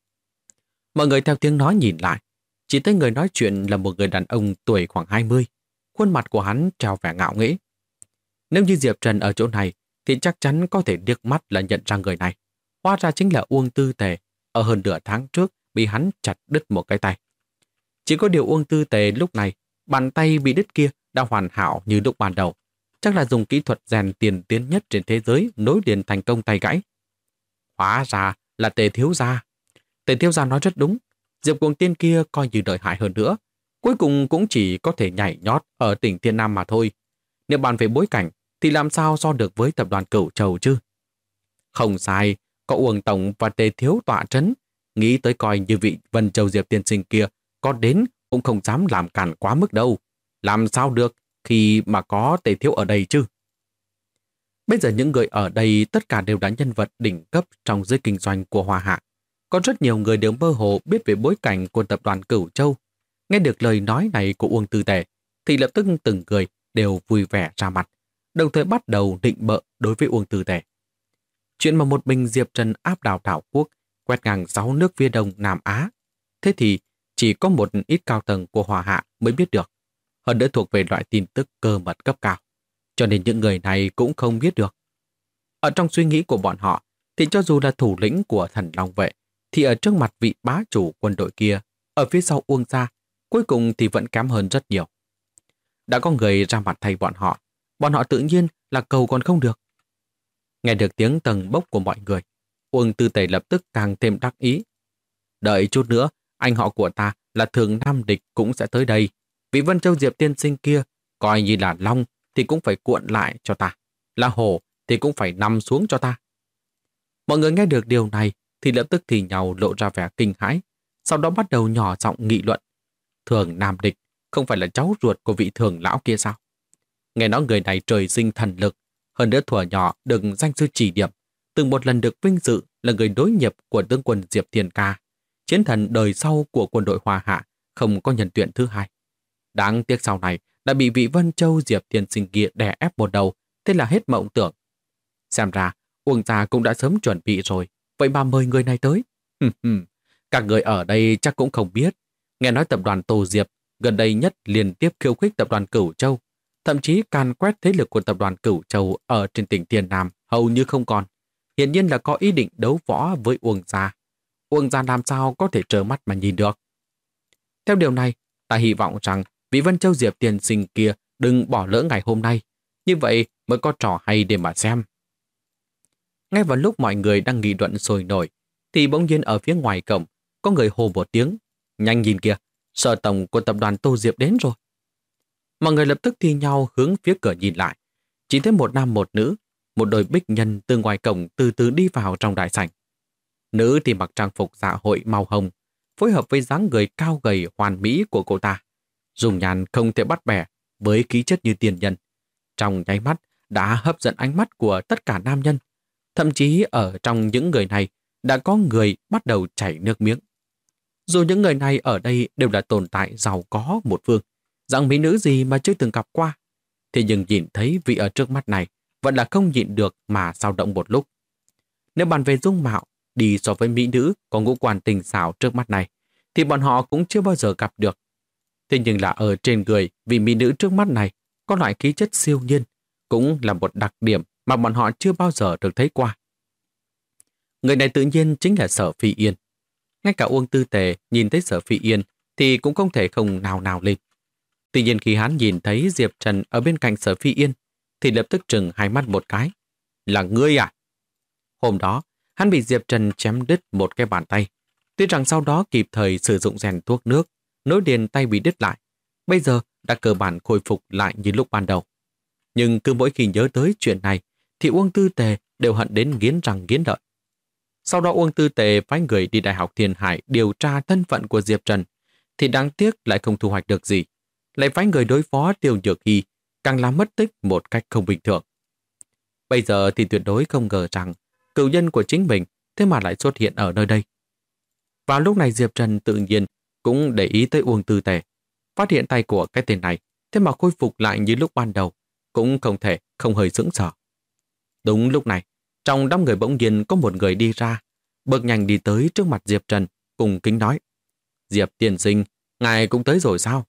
Mọi người theo tiếng nói nhìn lại, chỉ thấy người nói chuyện là một người đàn ông tuổi khoảng 20, khuôn mặt của hắn trao vẻ ngạo nghễ. Nếu như Diệp Trần ở chỗ này thì chắc chắn có thể liếc mắt là nhận ra người này. Hóa ra chính là Uông Tư Tề, ở hơn nửa tháng trước bị hắn chặt đứt một cái tay. Chỉ có điều Uông Tư Tề lúc này, bàn tay bị đứt kia đã hoàn hảo như lúc ban đầu. Chắc là dùng kỹ thuật rèn tiền tiến nhất trên thế giới nối liền thành công tay gãy. Hóa ra là Tề thiếu gia. Tề thiếu gia nói rất đúng. Diệp Cuồng Tiên kia coi như lợi hại hơn nữa. Cuối cùng cũng chỉ có thể nhảy nhót ở tỉnh Thiên Nam mà thôi. Nếu bàn về bối cảnh thì làm sao so được với tập đoàn Cửu Châu chứ? Không sai, có Uông Tổng và Tề thiếu tọa trấn. Nghĩ tới coi như vị Vân Châu Diệp tiên sinh kia có đến cũng không dám làm cản quá mức đâu. Làm sao được khi mà có Tề thiếu ở đây chứ? Bây giờ những người ở đây tất cả đều là nhân vật đỉnh cấp trong giới kinh doanh của Hoa Hạ. Có rất nhiều người đều mơ hồ biết về bối cảnh của tập đoàn Cửu Châu. Nghe được lời nói này của Uông Tư Tề thì lập tức từng người đều vui vẻ ra mặt, đồng thời bắt đầu định bợ đối với Uông Tư Tề. Chuyện mà một mình Diệp Trần áp đảo đảo quốc, quét ngang 6 nước phía đông Nam Á. Thế thì chỉ có một ít cao tầng của Hoa Hạ mới biết được. Hơn nữa thuộc về loại tin tức cơ mật cấp cao. Cho nên những người này cũng không biết được. Ở trong suy nghĩ của bọn họ thì cho dù là thủ lĩnh của Thần Long Vệ thì ở trước mặt vị bá chủ quân đội kia ở phía sau Uông gia cuối cùng thì vẫn kém hơn rất nhiều. Đã có người ra mặt thay bọn họ tự nhiên là cầu còn không được. Nghe được tiếng tầng bốc của mọi người, Uông Tư Tề lập tức càng thêm đắc ý. Đợi chút nữa, anh họ của ta là Thường Nam Địch cũng sẽ tới đây. Vị Vân Châu Diệp tiên sinh kia, coi như là long thì cũng phải cuộn lại cho ta, là hổ thì cũng phải nằm xuống cho ta. Mọi người nghe được điều này thì lập tức thì nhau lộ ra vẻ kinh hãi, sau đó bắt đầu nhỏ giọng nghị luận. Thường Nam Địch không phải là cháu ruột của vị thường lão kia sao? Nghe nói người này trời sinh thần lực, hơn nữa thuở nhỏ được danh sư chỉ điểm, từng một lần được vinh dự là người đối nghiệp của tướng quân Diệp Thiên Ca. chiến thần đời sau của quân đội Hoa Hạ không có nhân tuyển thứ hai. Đáng tiếc sau này đã bị vị Vân Châu Diệp tiên sinh kia đè ép một đầu, thế là hết mộng tưởng. Xem ra, Uông gia cũng đã sớm chuẩn bị rồi, vậy mà mời người này tới. Các người ở đây chắc cũng không biết. Nghe nói tập đoàn Tô Diệp gần đây nhất liên tiếp khiêu khích tập đoàn Cửu Châu, thậm chí càn quét thế lực của tập đoàn Cửu Châu ở trên tỉnh Tiền Nam hầu như không còn. Hiển nhiên là có ý định đấu võ với Uông gia. Uông gia làm sao có thể trơ mắt mà nhìn được. Theo điều này, ta hy vọng rằng vị Vân Châu Diệp tiên sinh kia đừng bỏ lỡ ngày hôm nay. Như vậy mới có trò hay để mà xem. Ngay vào lúc mọi người đang nghị luận sôi nổi, thì bỗng nhiên ở phía ngoài cổng có người hô một tiếng. Nhanh nhìn kìa, sở tổng của tập đoàn Tô Diệp đến rồi. Mọi người lập tức thi nhau hướng phía cửa nhìn lại. Chỉ thấy một nam một nữ, một đôi bích nhân từ ngoài cổng từ từ đi vào trong đại sảnh. Nữ thì mặc trang phục dạ hội màu hồng, phối hợp với dáng người cao gầy hoàn mỹ của cô ta. Dùng nhàn không thể bắt bẻ với khí chất như tiền nhân. Trong nháy mắt đã hấp dẫn ánh mắt của tất cả nam nhân. Thậm chí ở trong những người này đã có người bắt đầu chảy nước miếng. Dù những người này ở đây đều là tồn tại giàu có một phương, dạng mỹ nữ gì mà chưa từng gặp qua. Thế nhưng nhìn thấy vị ở trước mắt này vẫn là không nhịn được mà dao động một lúc. Nếu bàn về dung mạo, đi so với mỹ nữ có ngũ quan tình xảo trước mắt này, thì bọn họ cũng chưa bao giờ gặp được. Thế nhưng là ở trên người vị mỹ nữ trước mắt này có loại khí chất siêu nhiên, cũng là một đặc điểm mà bọn họ chưa bao giờ được thấy qua. Người này tự nhiên chính là Sở Phi Yên. Ngay cả Uông Tư Tề nhìn thấy Sở Phi Yên thì cũng không thể không nào nào lên. Tuy nhiên khi hắn nhìn thấy Diệp Trần ở bên cạnh Sở Phi Yên thì lập tức trừng hai mắt một cái. Là ngươi à? Hôm đó, hắn bị Diệp Trần chém đứt một cái bàn tay. Tuy rằng sau đó kịp thời sử dụng rèn thuốc nước, nối liền tay bị đứt lại. Bây giờ đã cơ bản khôi phục lại như lúc ban đầu. Nhưng cứ mỗi khi nhớ tới chuyện này thì Uông Tư Tề đều hận đến nghiến răng nghiến lợi. Sau đó Uông Tư Tề phái người đi Đại học Thiên Hải điều tra thân phận của Diệp Trần, thì đáng tiếc lại không thu hoạch được gì. Lại phái người đối phó Tiêu Nhược Hy, càng làm mất tích một cách không bình thường. Bây giờ thì tuyệt đối không ngờ rằng cựu nhân của chính mình thế mà lại xuất hiện ở nơi đây. Vào lúc này Diệp Trần tự nhiên cũng để ý tới Uông Tư Tề, phát hiện tay của cái tên này thế mà khôi phục lại như lúc ban đầu, cũng không thể không hơi sững sờ. Đúng lúc này, trong đám người bỗng nhiên có một người đi ra, bước nhanh đi tới trước mặt Diệp Trần, cùng kính nói: Diệp tiên sinh, ngài cũng tới rồi sao?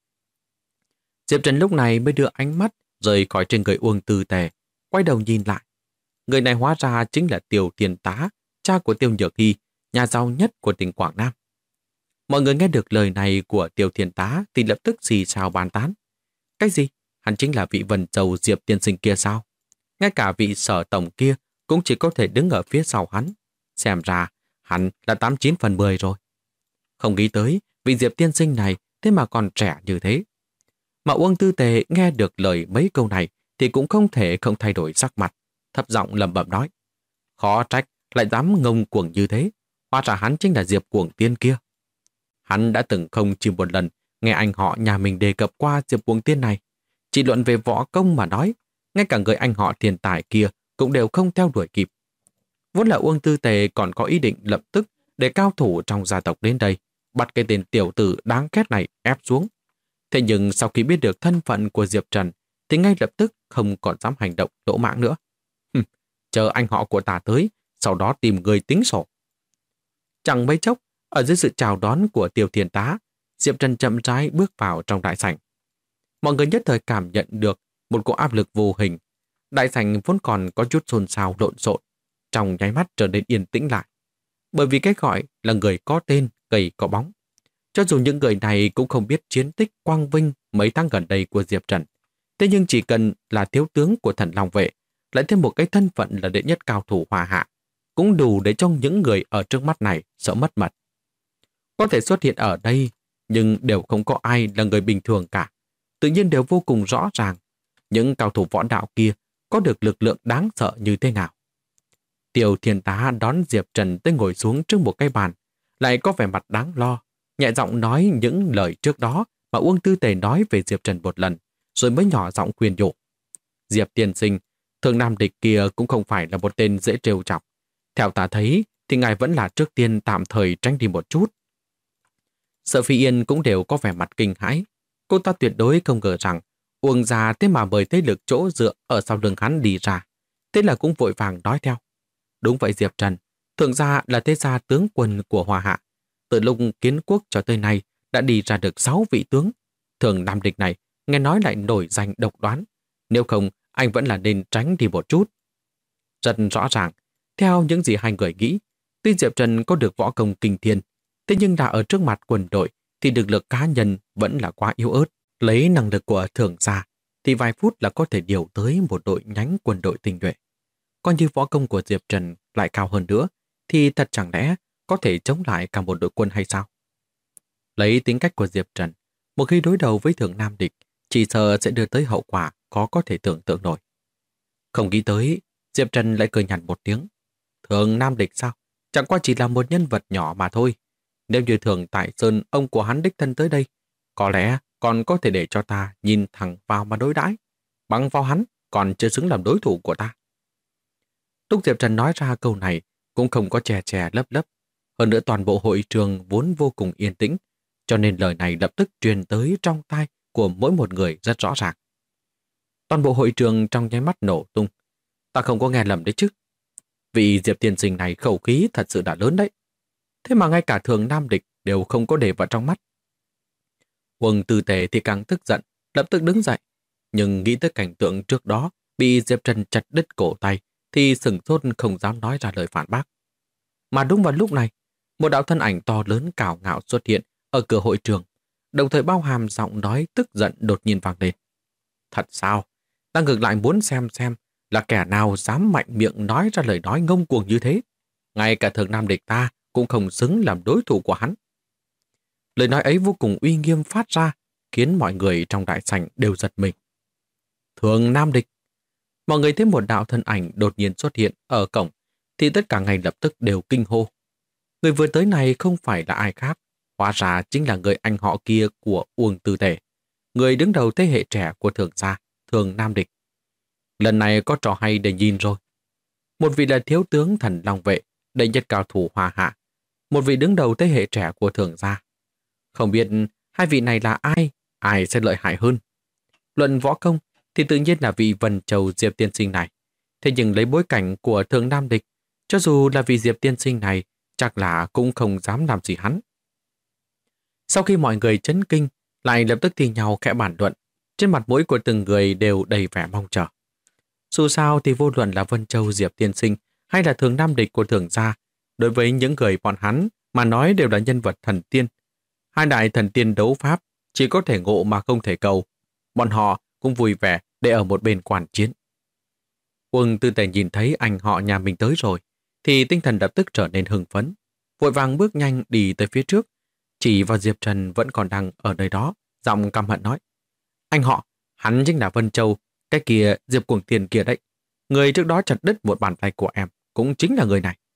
Diệp Trần lúc này mới đưa ánh mắt rời khỏi trên người Uông Tư Tề, quay đầu nhìn lại. Người này hóa ra chính là Tiêu Thiên Tá, cha của Tiêu Nhược Hy, nhà giàu nhất của tỉnh Quảng Nam. Mọi người nghe được lời này của Tiêu Thiên Tá thì lập tức xì xào bàn tán. Cái gì? Hắn chính là vị Vân Châu Diệp tiên sinh kia sao? Ngay cả vị Sở tổng kia cũng chỉ có thể đứng ở phía sau hắn. Xem ra hắn là 89 phần 10 rồi. Không nghĩ tới vị Diệp tiên sinh này thế mà còn trẻ như thế. Mà Uông Tư Tề nghe được lời mấy câu này thì cũng không thể không thay đổi sắc mặt, thấp giọng lẩm bẩm nói: khó trách lại dám ngông cuồng như thế, hóa ra hắn chính là Diệp Cuồng Tiên kia. Hắn đã từng không chỉ một lần nghe anh họ nhà mình đề cập qua Diệp Cuồng Tiên này. Chỉ luận về võ công mà nói, ngay cả người anh họ thiên tài kia cũng đều không theo đuổi kịp. Vốn là Uông Tư Tề còn có ý định lập tức để cao thủ trong gia tộc đến đây, bắt cái tên tiểu tử đáng ghét này ép xuống. Thế nhưng sau khi biết được thân phận của Diệp Trần thì ngay lập tức không còn dám hành động lỗ mãng nữa. Chờ anh họ của ta tới, sau đó tìm người tính sổ. Chẳng mấy chốc, ở dưới sự chào đón của Tiêu Thiên Tá, Diệp Trần chậm rãi bước vào trong đại sảnh. Mọi người nhất thời cảm nhận được một cỗ áp lực vô hình. Đại sảnh vốn còn có chút xôn xao lộn xộn, trong nháy mắt trở nên yên tĩnh lại. Bởi vì cái gọi là người có tên, gầy có bóng. Cho dù những người này cũng không biết chiến tích quang vinh mấy tháng gần đây của Diệp Trần, thế nhưng chỉ cần là thiếu tướng của Thần Long Vệ, lại thêm một cái thân phận là đệ nhất cao thủ Hoa Hạ, cũng đủ để cho những người ở trước mắt này sợ mất mật. Có thể xuất hiện ở đây, nhưng đều không có ai là người bình thường cả. Tự nhiên đều vô cùng rõ ràng, những cao thủ võ đạo kia có được lực lượng đáng sợ như thế nào. Tiêu Thiên Tá đón Diệp Trần tới ngồi xuống trước một cái bàn, lại có vẻ mặt đáng lo, nhẹ giọng nói những lời trước đó mà Uông Tư Tề nói về Diệp Trần một lần, rồi mới nhỏ giọng khuyên nhủ. Diệp tiên sinh, Thường Nam địch kia cũng không phải là một tên dễ trêu chọc. Theo ta thấy thì ngài vẫn là trước tiên tạm thời tránh đi một chút. Sở Phi Yên cũng đều có vẻ mặt kinh hãi. Cô ta tuyệt đối không ngờ rằng Uông gia thế mà mời thế lực chỗ dựa ở sau lưng hắn đi ra. Thế là cũng vội vàng nói theo. Đúng vậy Diệp Trần, Thượng gia là thế gia tướng quân của Hoa Hạ. Từ lúc kiến quốc cho tới nay đã đi ra được 6 vị tướng. Thường Nam Địch này nghe nói lại nổi danh độc đoán. Nếu không, anh vẫn là nên tránh đi một chút. Rất rõ ràng, theo những gì hai người nghĩ, tuy Diệp Trần có được võ công kinh thiên, thế nhưng đã ở trước mặt quân đội thì thực lực cá nhân vẫn là quá yếu ớt. Lấy năng lực của Thường gia thì vài phút là có thể điều tới một đội nhánh quân đội tinh nhuệ. Còn như võ công của Diệp Trần lại cao hơn nữa, thì thật chẳng lẽ có thể chống lại cả một đội quân hay sao? Lấy tính cách của Diệp Trần, một khi đối đầu với Thường Nam Địch, chỉ sợ sẽ đưa tới hậu quả có thể tưởng tượng nổi. Không nghĩ tới, Diệp Trần lại cười nhạt một tiếng. Thường Nam Địch sao? Chẳng qua chỉ là một nhân vật nhỏ mà thôi. Nếu như Thường Tại Sơn ông của hắn đích thân tới đây, có lẽ còn có thể để cho ta nhìn thẳng vào mà đối đãi. Bằng vào hắn còn chưa xứng làm đối thủ của ta. Lúc Diệp Trần nói ra câu này cũng không có chè chè lấp lấp. Hơn nữa toàn bộ hội trường vốn vô cùng yên tĩnh, cho nên lời này lập tức truyền tới trong tai của mỗi một người rất rõ ràng. Toàn bộ hội trường trong nháy mắt nổ tung. Ta không có nghe lầm đấy chứ. Vị Diệp tiên sinh này khẩu khí thật sự đã lớn đấy. Thế mà ngay cả Thường Nam Địch đều không có để vào trong mắt. Uông Tư Tề thì càng tức giận, lập tức đứng dậy. Nhưng nghĩ tới cảnh tượng trước đó bị Diệp Trần chặt đứt cổ tay thì sửng sốt không dám nói ra lời phản bác. Mà đúng vào lúc này, một đạo thân ảnh to lớn cào ngạo xuất hiện ở cửa hội trường, đồng thời bao hàm giọng nói tức giận đột nhiên vang lên. Thật sao? Ta ngược lại muốn xem là kẻ nào dám mạnh miệng nói ra lời nói ngông cuồng như thế. Ngay cả Thường Nam Địch ta cũng không xứng làm đối thủ của hắn. Lời nói ấy vô cùng uy nghiêm phát ra, khiến mọi người trong đại sảnh đều giật mình. Thường Nam Địch. Mọi người thấy một đạo thân ảnh đột nhiên xuất hiện ở cổng, thì tất cả ngay lập tức đều kinh hô. Người vừa tới này không phải là ai khác, hóa ra chính là người anh họ kia của Uông Tư Tề, người đứng đầu thế hệ trẻ của Thường gia, Thường Nam Địch. Lần này có trò hay để nhìn rồi. Một vị là thiếu tướng Thần Long Vệ, đệ nhất cao thủ Hoa Hạ, một vị đứng đầu thế hệ trẻ của Thường gia. Không biết hai vị này là ai sẽ lợi hại hơn. Luận võ công thì tự nhiên là vị Vân Châu Diệp tiên sinh này. Thế nhưng lấy bối cảnh của Thường Nam Địch, cho dù là vị Diệp tiên sinh này, chắc là cũng không dám làm gì hắn. Sau khi mọi người chấn kinh, lại lập tức thi nhau khẽ bàn luận, trên mặt mũi của từng người đều đầy vẻ mong chờ. Dù sao thì vô luận là Vân Châu Diệp tiên sinh hay là Thường Nam Địch của Thường gia, đối với những người bọn hắn mà nói đều là nhân vật thần tiên. Hai đại thần tiên đấu pháp chỉ có thể ngộ mà không thể cầu. Bọn họ cũng vui vẻ để ở một bên quan chiến. Uông Tư Tề nhìn thấy anh họ nhà mình tới rồi, thì tinh thần lập tức trở nên hưng phấn. Vội vàng bước nhanh đi tới phía trước, chỉ vào Diệp Trần vẫn còn đang ở nơi đó, giọng căm hận nói. Anh họ, hắn chính là Vân Châu, cái kia Diệp Cuồng Tiền kia đấy. Người trước đó chặt đứt một bàn tay của em, cũng chính là người này.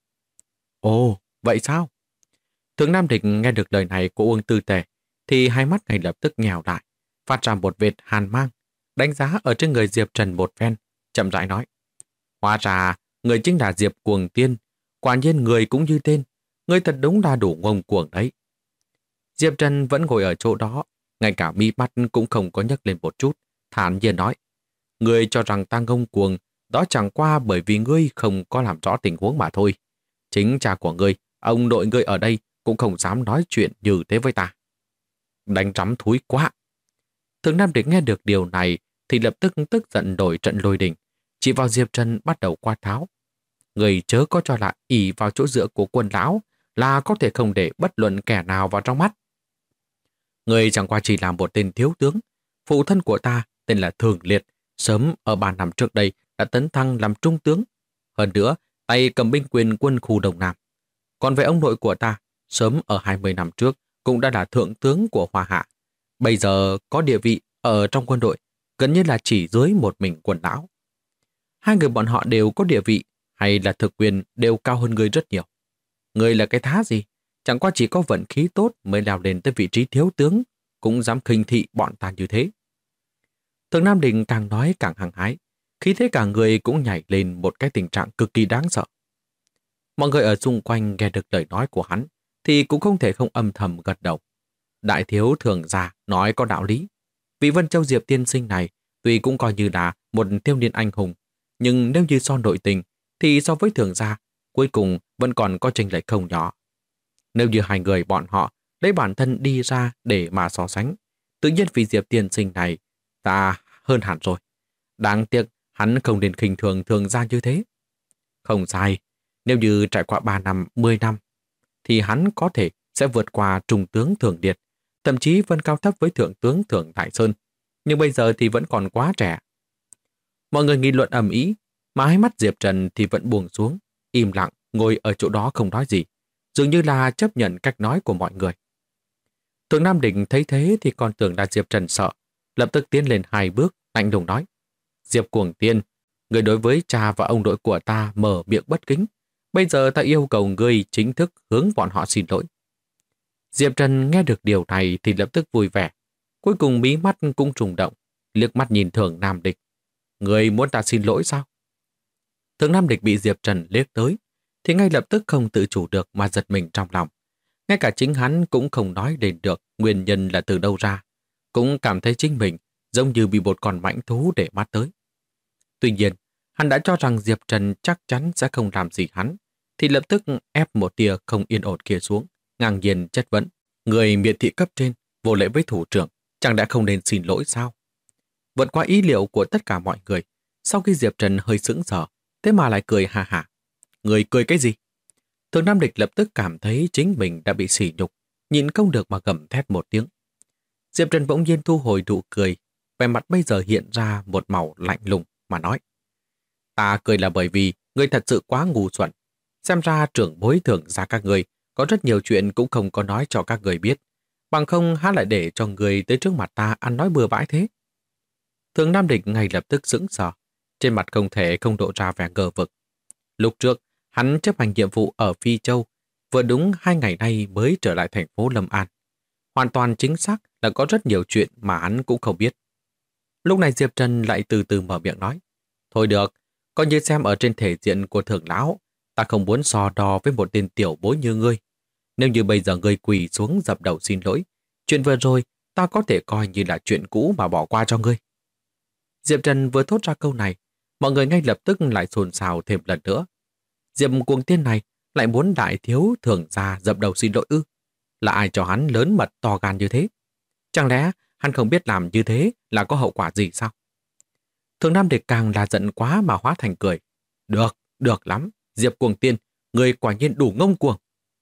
Ồ, vậy sao? Thường Nam Địch nghe được lời này của Uông Tư Tề, thì hai mắt ngay lập tức nhèo lại, phát ra một vệt hàn mang, đánh giá ở trên người Diệp Trần một phen, chậm rãi nói. Hóa ra, người chính là Diệp Cuồng Tiên, quả nhiên người cũng như tên, người thật đúng là đủ ngông cuồng đấy. Diệp Trần vẫn ngồi ở chỗ đó, ngay cả mí mắt cũng không có nhấc lên một chút, thản nhiên nói. Người cho rằng ta ngông cuồng, đó chẳng qua bởi vì ngươi không có làm rõ tình huống mà thôi. Chính cha của ngươi, ông nội ngươi ở đây cũng không dám nói chuyện như thế với ta. Đánh rắm thúi quá. Thường Nam Địch nghe được điều này thì lập tức tức giận đổi trận lôi đình, chỉ vào Diệp Trần bắt đầu quát tháo. Người chớ có cho là ỷ vào chỗ dựa của quân lão là có thể không để bất luận kẻ nào vào trong mắt. Người chẳng qua chỉ là một tên thiếu tướng. Phụ thân của ta tên là Thường Liệt, sớm ở 3 năm trước đây đã tấn thăng làm trung tướng. Hơn nữa, tay cầm binh quyền quân khu Đông Nam. Còn về ông nội của ta, sớm ở 20 năm trước cũng đã là thượng tướng của Hoa Hạ. Bây giờ có địa vị ở trong quân đội, gần như là chỉ dưới một mình quân lão. Hai người bọn họ đều có địa vị hay là thực quyền đều cao hơn người rất nhiều. Người là cái thá gì? Chẳng qua chỉ có vận khí tốt mới leo lên tới vị trí thiếu tướng, cũng dám khinh thị bọn ta như thế. Thường Nam Đình càng nói càng hăng hái, khí thế cả người cũng nhảy lên một cái tình trạng cực kỳ đáng sợ. Mọi người ở xung quanh nghe được lời nói của hắn thì cũng không thể không âm thầm gật đầu. Đại thiếu thường già nói có đạo lý. Vị Vân Châu Diệp tiên sinh này tuy cũng coi như là một thiếu niên anh hùng, nhưng nếu như so nội tình thì so với thường gia, cuối cùng vẫn còn có chênh lệch không nhỏ. Nếu như hai người bọn họ lấy bản thân đi ra để mà so sánh, tự nhiên vị Diệp tiên sinh này ta hơn hẳn rồi. Đáng tiếc hắn không nên khinh thường thường gia như thế. Không sai, nếu như trải qua 3 năm, 10 năm, thì hắn có thể sẽ vượt qua trung tướng Thường Điệt, thậm chí vân cao thấp với thượng tướng Thường Đại Sơn. Nhưng bây giờ thì vẫn còn quá trẻ. Mọi người nghị luận ầm ĩ, mà hai mắt Diệp Trần thì vẫn buông xuống, im lặng ngồi ở chỗ đó không nói gì, dường như là chấp nhận cách nói của mọi người. Thường Nam Định thấy thế thì còn tưởng là Diệp Trần sợ, lập tức tiến lên 2 bước, lạnh lùng nói: Diệp Cuồng Tiên, người đối với cha và ông nội của ta mở miệng bất kính. Bây giờ ta yêu cầu ngươi chính thức hướng bọn họ xin lỗi. Diệp Trần nghe được điều này thì lập tức vui vẻ. Cuối cùng mí mắt cũng trùng động, liếc mắt nhìn Thường Nam Địch. Ngươi muốn ta xin lỗi sao? Thường Nam Địch bị Diệp Trần liếc tới, thì ngay lập tức không tự chủ được mà giật mình trong lòng. Ngay cả chính hắn cũng không nói đến được nguyên nhân là từ đâu ra. Cũng cảm thấy chính mình giống như bị một con mãnh thú để mắt tới. Tuy nhiên, hắn đã cho rằng Diệp Trần chắc chắn sẽ không làm gì hắn, thì lập tức ép một tia không yên ổn kia xuống, ngang nhiên chất vấn. Người miệt thị cấp trên, vô lễ với thủ trưởng, chẳng đã không nên xin lỗi sao? Vượt qua ý liệu của tất cả mọi người, sau khi Diệp Trần hơi sững sờ, thế mà lại cười ha hả. Người cười cái gì? Thường Nam Địch lập tức cảm thấy chính mình đã bị sỉ nhục, nhịn không được mà gầm thét một tiếng. Diệp Trần bỗng nhiên thu hồi nụ cười, vẻ mặt bây giờ hiện ra một màu lạnh lùng mà nói. Ta cười là bởi vì người thật sự quá ngu xuẩn. Xem ra trưởng bối Thường gia các người có rất nhiều chuyện cũng không có nói cho các người biết. Bằng không há lại để cho người tới trước mặt ta ăn nói bừa bãi thế. Thường Nam Địch ngay lập tức sững sờ, trên mặt không thể không độ ra vẻ ngờ vực. Lúc trước, hắn chấp hành nhiệm vụ ở Phi Châu, vừa đúng 2 ngày nay mới trở lại thành phố Lâm An. Hoàn toàn chính xác là có rất nhiều chuyện mà hắn cũng không biết. Lúc này Diệp Trần lại từ từ mở miệng nói. Thôi được, coi như xem ở trên thể diện của Thường lão, ta không muốn so đo với một tên tiểu bối như ngươi. Nếu như bây giờ ngươi quỳ xuống dập đầu xin lỗi, chuyện vừa rồi ta có thể coi như là chuyện cũ mà bỏ qua cho ngươi. Diệp Trần vừa thốt ra câu này, mọi người ngay lập tức lại xôn xao thêm lần nữa. Diệp Cuồng Tiên này lại muốn đại thiếu Thường gia dập đầu xin lỗi ư? Là ai cho hắn lớn mật to gan như thế? Chẳng lẽ hắn không biết làm như thế là có hậu quả gì sao? Thường Nam Địch càng là giận quá mà hóa thành cười. Được, được lắm, Diệp Cuồng Tiên, người quả nhiên đủ ngông cuồng.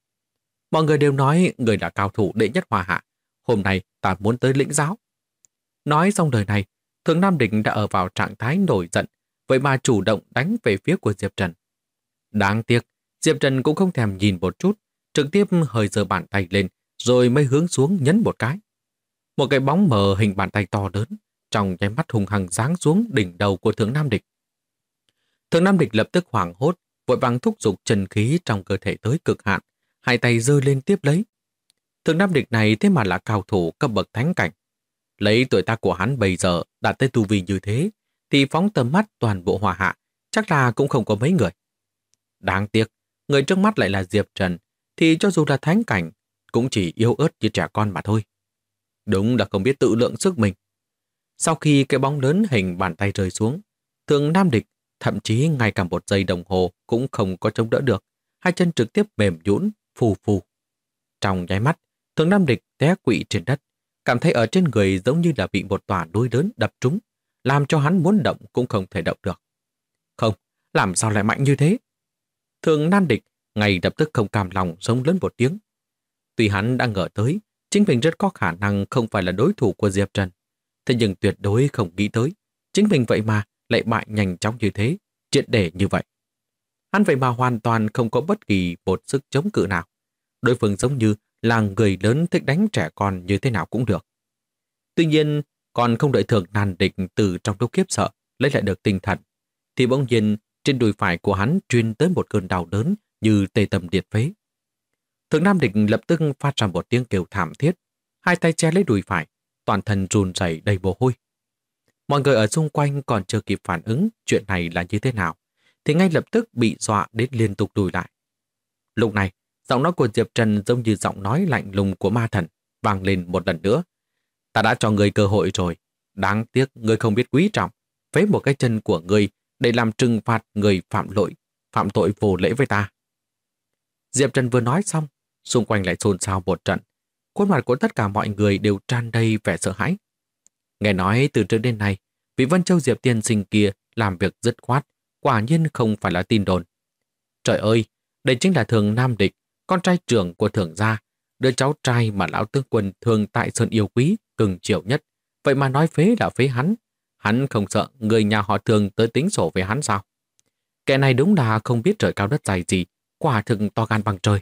Mọi người đều nói người là cao thủ đệ nhất Hoa Hạ. Hôm nay ta muốn tới lĩnh giáo. Nói xong lời này, Thường Nam Địch đã ở vào trạng thái nổi giận, vậy mà chủ động đánh về phía của Diệp Trần. Đáng tiếc, Diệp Trần cũng không thèm nhìn một chút, trực tiếp hơi giơ bàn tay lên, rồi mới hướng xuống nhấn một cái. Một cái bóng mờ hình bàn tay to lớn, trong nháy mắt hùng hăng giáng xuống đỉnh đầu của Thường Nam Địch. Thường Nam Địch lập tức hoảng hốt, vội vàng thúc giục chân khí trong cơ thể tới cực hạn, hai tay giơ lên tiếp lấy. Thường Nam Địch này thế mà là cao thủ cấp bậc thánh cảnh. Lấy tuổi tác của hắn bây giờ đạt tới tu vi như thế, thì phóng tầm mắt toàn bộ Hoa Hạ, chắc là cũng không có mấy người. Đáng tiếc, người trước mắt lại là Diệp Trần, thì cho dù là thánh cảnh, cũng chỉ yếu ớt như trẻ con mà thôi. Đúng là không biết tự lượng sức mình. Sau khi cái bóng lớn hình bàn tay rơi xuống, Thường Nam Địch thậm chí ngay cả 1 giây đồng hồ cũng không có chống đỡ được, hai chân trực tiếp mềm nhũn, phù phù. Trong nháy mắt, Thường Nam Địch té quỵ trên đất, cảm thấy ở trên người giống như là bị một tòa núi lớn đập trúng, làm cho hắn muốn động cũng không thể động được. Không, làm sao lại mạnh như thế? Thường Nam Địch ngay lập tức không cam lòng giống lớn một tiếng. Tuy hắn đã ngờ tới, chính mình rất có khả năng không phải là đối thủ của Diệp Trần, thế nhưng tuyệt đối không nghĩ tới, chính mình vậy mà lại bại nhanh chóng như thế, triệt để như vậy. Hắn vậy mà hoàn toàn không có bất kỳ một sức chống cự nào. Đối phương giống như là người lớn thích đánh trẻ con như thế nào cũng được. Tuy nhiên, còn không đợi Thường Nam Địch từ trong lúc khiếp sợ lấy lại được tinh thần, thì bỗng nhiên trên đùi phải của hắn truyền tới một cơn đau đớn như tê tâm liệt phế. Thường Nam Địch lập tức phát ra một tiếng kêu thảm thiết, hai tay che lấy đùi phải, toàn thân run rẩy đầy mồ hôi. Mọi người ở xung quanh còn chưa kịp phản ứng chuyện này là như thế nào, thì ngay lập tức bị dọa đến liên tục lùi lại. Lúc này, giọng nói của Diệp Trần giống như giọng nói lạnh lùng của ma thần. vang lên một lần nữa. Ta đã cho ngươi cơ hội rồi. Đáng tiếc ngươi không biết quý trọng. Phế một cái chân của ngươi để làm trừng phạt người phạm tội vô lễ với ta. Diệp Trần vừa nói xong, xung quanh lại xôn xao một trận. Khuôn mặt của tất cả mọi người đều tràn đầy vẻ sợ hãi. Nghe nói từ trước đến nay, vị Vân Châu Diệp tiên sinh kia làm việc dứt khoát, quả nhiên không phải là tin đồn. Trời ơi, đây chính là Thường Nam Địch, con trai trưởng của Thường gia, đứa cháu trai mà lão tướng quân Thường Tại Sơn yêu quý, cưng chiều nhất. Vậy mà nói phế là phế hắn. Hắn không sợ người nhà họ Thường tới tính sổ với hắn sao? Kẻ này đúng là không biết trời cao đất dày gì, quả thực to gan bằng trời.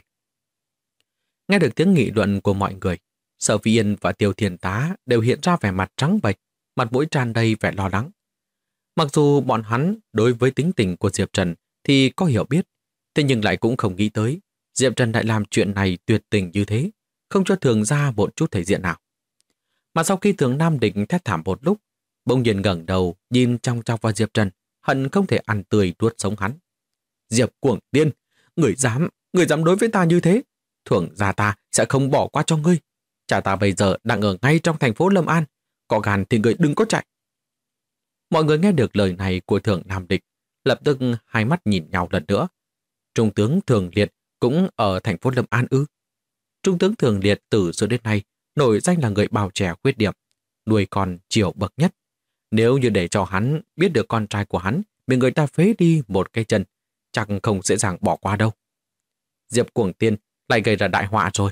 Nghe được tiếng nghị luận của mọi người, Sở Phi Yên và Tiêu Thiên Tá đều hiện ra vẻ mặt trắng bệch, mặt mũi tràn đầy vẻ lo lắng. Mặc dù bọn hắn đối với tính tình của Diệp Trần thì có hiểu biết, thế nhưng lại cũng không nghĩ tới Diệp Trần lại làm chuyện này tuyệt tình như thế, không cho Thường gia một chút thể diện nào. Mà sau khi Thường Nam Định thét thảm một lúc, bỗng nhiên ngẩng đầu nhìn trong chọc vào Diệp Trần, hận không thể ăn tươi nuốt sống hắn. Diệp Cuồng Tiên, người dám đối với ta như thế, Thường gia ta sẽ không bỏ qua cho ngươi. Cha ta bây giờ đang ở ngay trong thành phố Lâm An, có gan thì người đừng có chạy. Mọi người nghe được lời này của Thường Nam Địch, lập tức hai mắt nhìn nhau lần nữa. Trung tướng Thường Liệt cũng ở thành phố Lâm An ư? Trung tướng Thường Liệt từ xưa đến nay nổi danh là người bào trẻ khuyết điểm, nuôi con chiều bậc nhất. Nếu như để cho hắn biết được con trai của hắn bị người ta phế đi một cái chân, chắc không dễ dàng bỏ qua đâu. Diệp Cuồng Tiên lại gây ra đại họa rồi.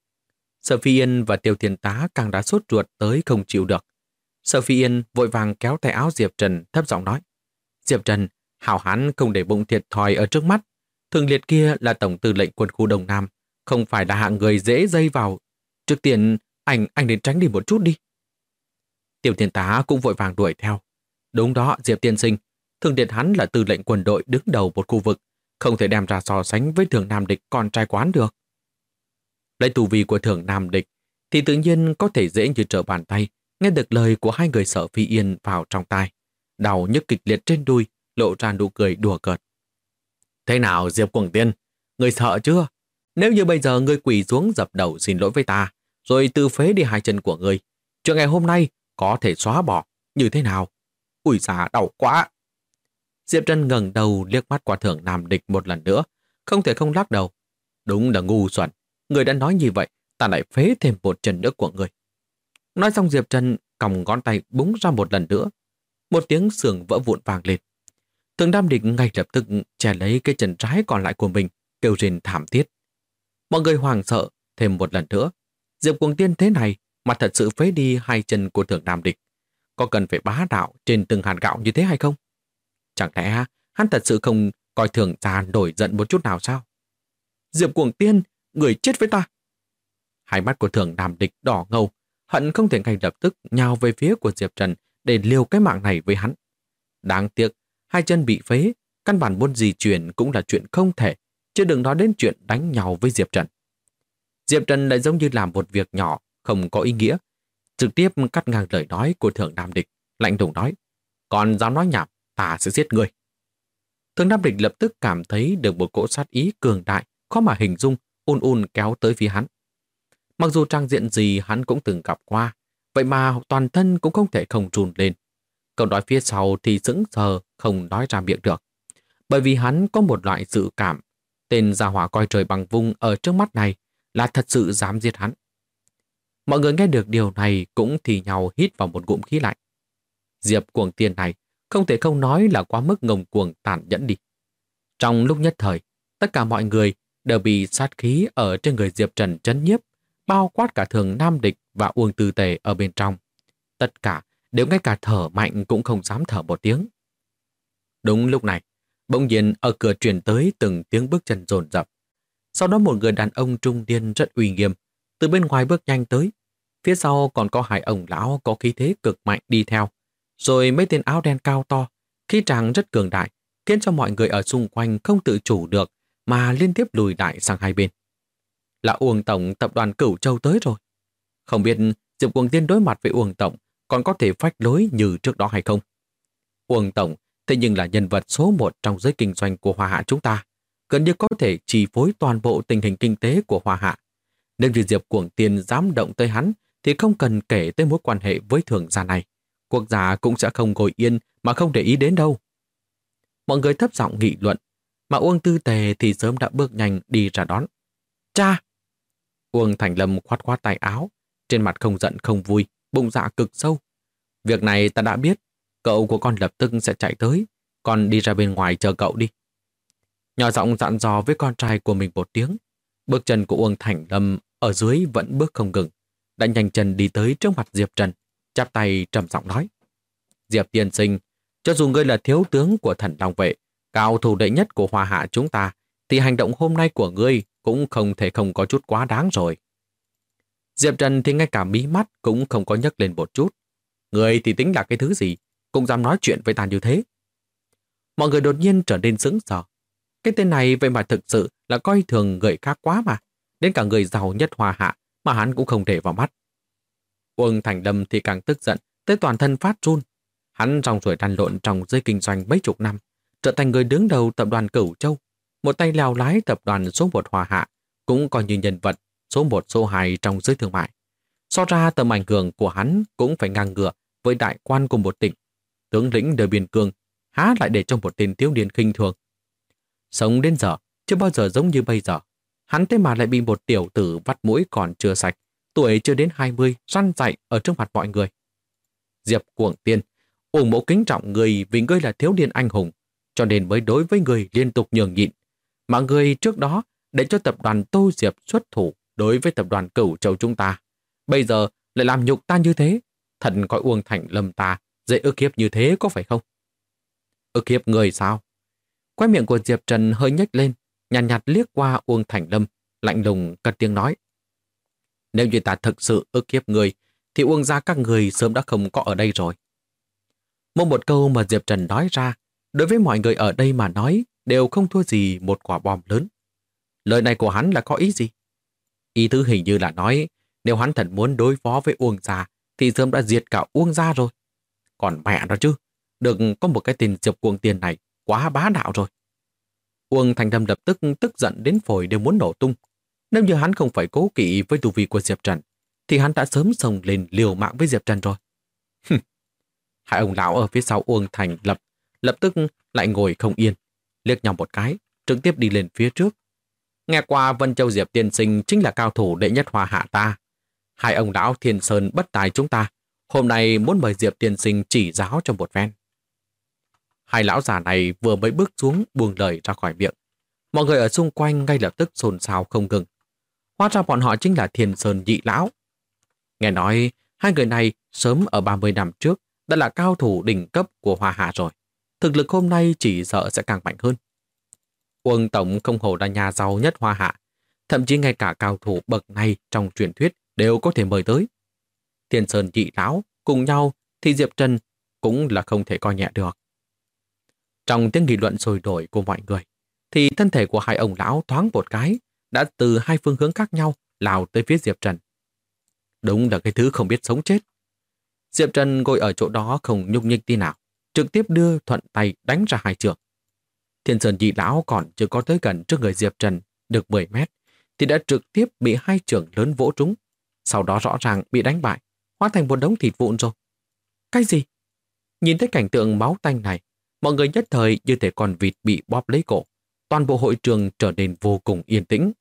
Sở Phi Yên và Tiêu Thiên Tá càng đã sốt ruột tới không chịu được. Sở Phi Yên vội vàng kéo tay áo Diệp Trần thấp giọng nói: Diệp Trần, hảo hán không để bụng thiệt thòi ở trước mắt. Thường Liệt kia là tổng tư lệnh quân khu Đông Nam, không phải là hạng người dễ dây vào. Trước tiên, anh nên tránh đi một chút đi. Tiêu Thiên Tá cũng vội vàng đuổi theo. Đúng đó, Diệp tiên sinh, Thường Liệt hắn là tư lệnh quân đội đứng đầu một khu vực, không thể đem ra so sánh với Thường Nam Địch con trai quán được. Lấy tù vi của Thường Nam Địch thì tự nhiên có thể dễ như trở bàn tay nghe được lời của hai người Sở Phi Yên vào trong tai. Đau nhức kịch liệt trên đùi, lộ ra nụ cười đùa cợt. Thế nào Diệp Cuồng Tiên, người sợ chưa? Nếu như bây giờ ngươi quỳ xuống dập đầu xin lỗi với ta, rồi tự phế đi hai chân của ngươi, chuyện ngày hôm nay có thể xóa bỏ, như thế nào? Ui già, đau quá! Diệp Trần ngẩng đầu liếc mắt qua Thường Nam Địch một lần nữa, không thể không lắc đầu. Đúng là ngu xuẩn, người đã nói như vậy, ta lại phế thêm một chân nữa của người. Nói xong Diệp Trần còng ngón tay búng ra một lần nữa. Một tiếng xương vỡ vụn vang lên. Thường Nam Địch ngay lập tức chè lấy cái chân trái còn lại của mình, kêu rên thảm thiết. Mọi người hoảng sợ thêm một lần nữa. Diệp Cuồng Tiên thế này mà thật sự phế đi hai chân của Thường Nam Địch. Có cần phải bá đạo trên từng hạt gạo như thế hay không? Chẳng lẽ hắn thật sự không coi Thường gia nổi giận một chút nào sao? Diệp Cuồng Tiên, người chết với ta! Hai mắt của Thường Nam Địch đỏ ngầu, hận không thể ngay lập tức nhào về phía của Diệp Trần để liều cái mạng này với hắn. Đáng tiếc, hai chân bị phế, căn bản muốn di chuyển cũng là chuyện không thể, chứ đừng nói đến chuyện đánh nhau với Diệp Trần. Diệp Trần lại giống như làm một việc nhỏ, không có ý nghĩa, trực tiếp cắt ngang lời nói của Thường Nam Địch, lạnh lùng nói: còn dám nói nhảm, ta sẽ giết người. Thường Nam Địch lập tức cảm thấy được một cỗ sát ý cường đại, khó mà hình dung, ùn kéo tới phía hắn. Mặc dù trang diện gì hắn cũng từng gặp qua, vậy mà toàn thân cũng không thể không run lên. Câu nói phía sau thì sững sờ không nói ra miệng được. Bởi vì hắn có một loại dự cảm, tên gia hỏa coi trời bằng vung ở trước mắt này là thật sự dám giết hắn. Mọi người nghe được điều này cũng thì nhau hít vào một ngụm khí lạnh. Diệp Cuồng Tiên này không thể không nói là quá mức ngông cuồng tàn nhẫn đi. Trong lúc nhất thời, tất cả mọi người đều bị sát khí ở trên người Diệp Trần trấn nhiếp, bao quát cả Thường Nam Địch và Uông Tư Tề ở bên trong. Tất cả đều ngay cả thở mạnh cũng không dám thở một tiếng. Đúng lúc này, bỗng nhiên ở cửa truyền tới từng tiếng bước chân dồn dập. Sau đó một người đàn ông trung niên rất uy nghiêm từ bên ngoài bước nhanh tới. Phía sau còn có hai ông lão có khí thế cực mạnh đi theo, rồi mấy tên áo đen cao to, khí tràng rất cường đại, khiến cho mọi người ở xung quanh không tự chủ được mà liên tiếp lùi lại sang hai bên. Là Uông Tổng tập đoàn Cửu Châu tới rồi. Không biết Diệp Cuồng Tiên đối mặt với Uông Tổng còn có thể phách lối như trước đó hay không? Uông Tổng thế nhưng là nhân vật số 1 trong giới kinh doanh của Hoa Hạ chúng ta, gần như có thể chi phối toàn bộ tình hình kinh tế của Hoa Hạ. Nếu như Diệp Cuồng Tiên dám động tới hắn thì không cần kể tới mối quan hệ với thường gia này. Quốc gia cũng sẽ không ngồi yên mà không để ý đến đâu. Mọi người thấp giọng nghị luận, mà Uông Tư Tề thì sớm đã bước nhanh đi ra đón. Cha! Uông Thành Lâm khoát khoát tay áo, trên mặt không giận không vui, bụng dạ cực sâu. Việc này ta đã biết, cậu của con lập tức sẽ chạy tới, con đi ra bên ngoài chờ cậu đi. Nhỏ giọng dặn dò với con trai của mình một tiếng. Bước chân của Uông Thành Lâm ở dưới vẫn bước không ngừng, đã nhanh chân đi tới trước mặt Diệp Trần, chắp tay trầm giọng nói. Diệp tiên sinh, cho dù ngươi là thiếu tướng của Thần Long Vệ, cao thủ đệ nhất của Hoa Hạ chúng ta, thì hành động hôm nay của ngươi cũng không thể không có chút quá đáng rồi. Diệp Trần thì ngay cả mí mắt cũng không có nhấc lên một chút. Ngươi thì tính là cái thứ gì, cũng dám nói chuyện với ta như thế. Mọi người đột nhiên trở nên sững sờ. Cái tên này vậy mà thực sự là coi thường người khác quá mà. Đến cả người giàu nhất Hoa Hạ mà hắn cũng không để vào mắt. Uông Thành Lâm thì càng tức giận tới toàn thân phát run. Hắn rong ruổi lăn lộn trong giới kinh doanh mấy chục năm, trở thành người đứng đầu tập đoàn Cửu Châu, một tay lèo lái tập đoàn số 1 Hoa Hạ, cũng coi như nhân vật số 1 số 2 trong giới thương mại. So ra tầm ảnh hưởng của hắn cũng phải ngang ngửa với đại quan của một tỉnh. Tướng lĩnh đời biên cương há lại để cho một tên thiếu niên khinh thường. Sống đến giờ chưa bao giờ giống như bây giờ. Hắn thế mà lại bị một tiểu tử vắt mũi còn chưa sạch, tuổi chưa đến 20 răn dạy ở trước mặt mọi người. Diệp Cuồng Tiên, Uông mẫu kính trọng người vì ngươi là thiếu niên anh hùng, cho nên mới đối với người liên tục nhường nhịn. Mà người trước đó để cho tập đoàn Tô Diệp xuất thủ đối với tập đoàn Cửu Châu chúng ta. Bây giờ lại làm nhục ta như thế. Thật coi Uông Thành Lâm ta dễ ức hiếp như thế có phải không? Ức hiếp người sao? Quái miệng của Diệp Trần hơi nhếch lên, nhàn nhạt liếc qua Uông Thành Lâm, lạnh lùng cất tiếng nói. Nếu như ta thực sự ức hiếp người, thì Uông gia các người sớm đã không có ở đây rồi. Một câu mà Diệp Trần nói ra, đối với mọi người ở đây mà nói, đều không thua gì một quả bom lớn. Lời này của hắn là có ý gì? Ý tứ hình như là nói, nếu hắn thật muốn đối phó với Uông gia, thì sớm đã diệt cả Uông gia rồi. Còn mẹ nó chứ, được có một cái tên Diệp Cuồng Tiên này, quá bá đạo rồi. Uông Thành Lâm lập tức giận đến phổi đều muốn nổ tung. Nếu như hắn không phải cố kỵ với tu vi của Diệp Trần, thì hắn đã sớm xông lên liều mạng với Diệp Trần rồi. Hai ông lão ở phía sau Uông Thành lập tức lại ngồi không yên, liếc nhau một cái, trực tiếp đi lên phía trước. Nghe qua Vân Châu Diệp tiên sinh chính là cao thủ đệ nhất Hoa Hạ ta. Hai ông lão Thiên Sơn bất tài chúng ta, hôm nay muốn mời Diệp tiên sinh chỉ giáo cho một phen. Hai lão già này vừa mới bước xuống buông lời ra khỏi miệng. Mọi người ở xung quanh ngay lập tức xôn xao không ngừng. Hóa ra bọn họ chính là Thiên Sơn nhị lão. Nghe nói, hai người này sớm ở 30 năm trước đã là cao thủ đỉnh cấp của Hoa Hạ rồi. Thực lực hôm nay chỉ sợ sẽ càng mạnh hơn. Uông tổng không hổ là nhà giàu nhất Hoa Hạ. Thậm chí ngay cả cao thủ bậc này trong truyền thuyết đều có thể mời tới. Thiên Sơn nhị lão cùng nhau thì Diệp Trần cũng là không thể coi nhẹ được. Trong tiếng nghị luận sôi nổi của mọi người, thì thân thể của hai ông lão thoáng một cái, đã từ hai phương hướng khác nhau lao tới phía Diệp Trần. Đúng là cái thứ không biết sống chết. Diệp Trần ngồi ở chỗ đó không nhúc nhích tí nào, trực tiếp đưa thuận tay đánh ra hai trường. Thiên Sơn nhị lão còn chưa có tới gần trước người Diệp Trần được 10 mét, thì đã trực tiếp bị hai trường lớn vỗ trúng. Sau đó rõ ràng bị đánh bại, hóa thành một đống thịt vụn rồi. Cái gì? Nhìn thấy cảnh tượng máu tanh này, mọi người nhất thời như thể con vịt bị bóp lấy cổ. Toàn bộ hội trường trở nên vô cùng yên tĩnh.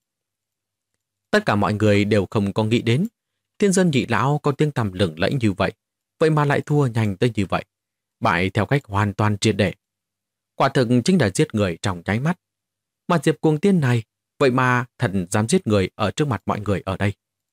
Tất cả mọi người đều không có nghĩ đến Thiên Sơn nhị lão có tiếng tăm lừng lẫy như vậy, vậy mà lại thua nhanh tới như vậy, bại theo cách hoàn toàn triệt để. Quả thực chính là giết người trong nháy mắt. Mà Diệp Cuồng Tiên này, vậy mà thật dám giết người ở trước mặt mọi người ở đây.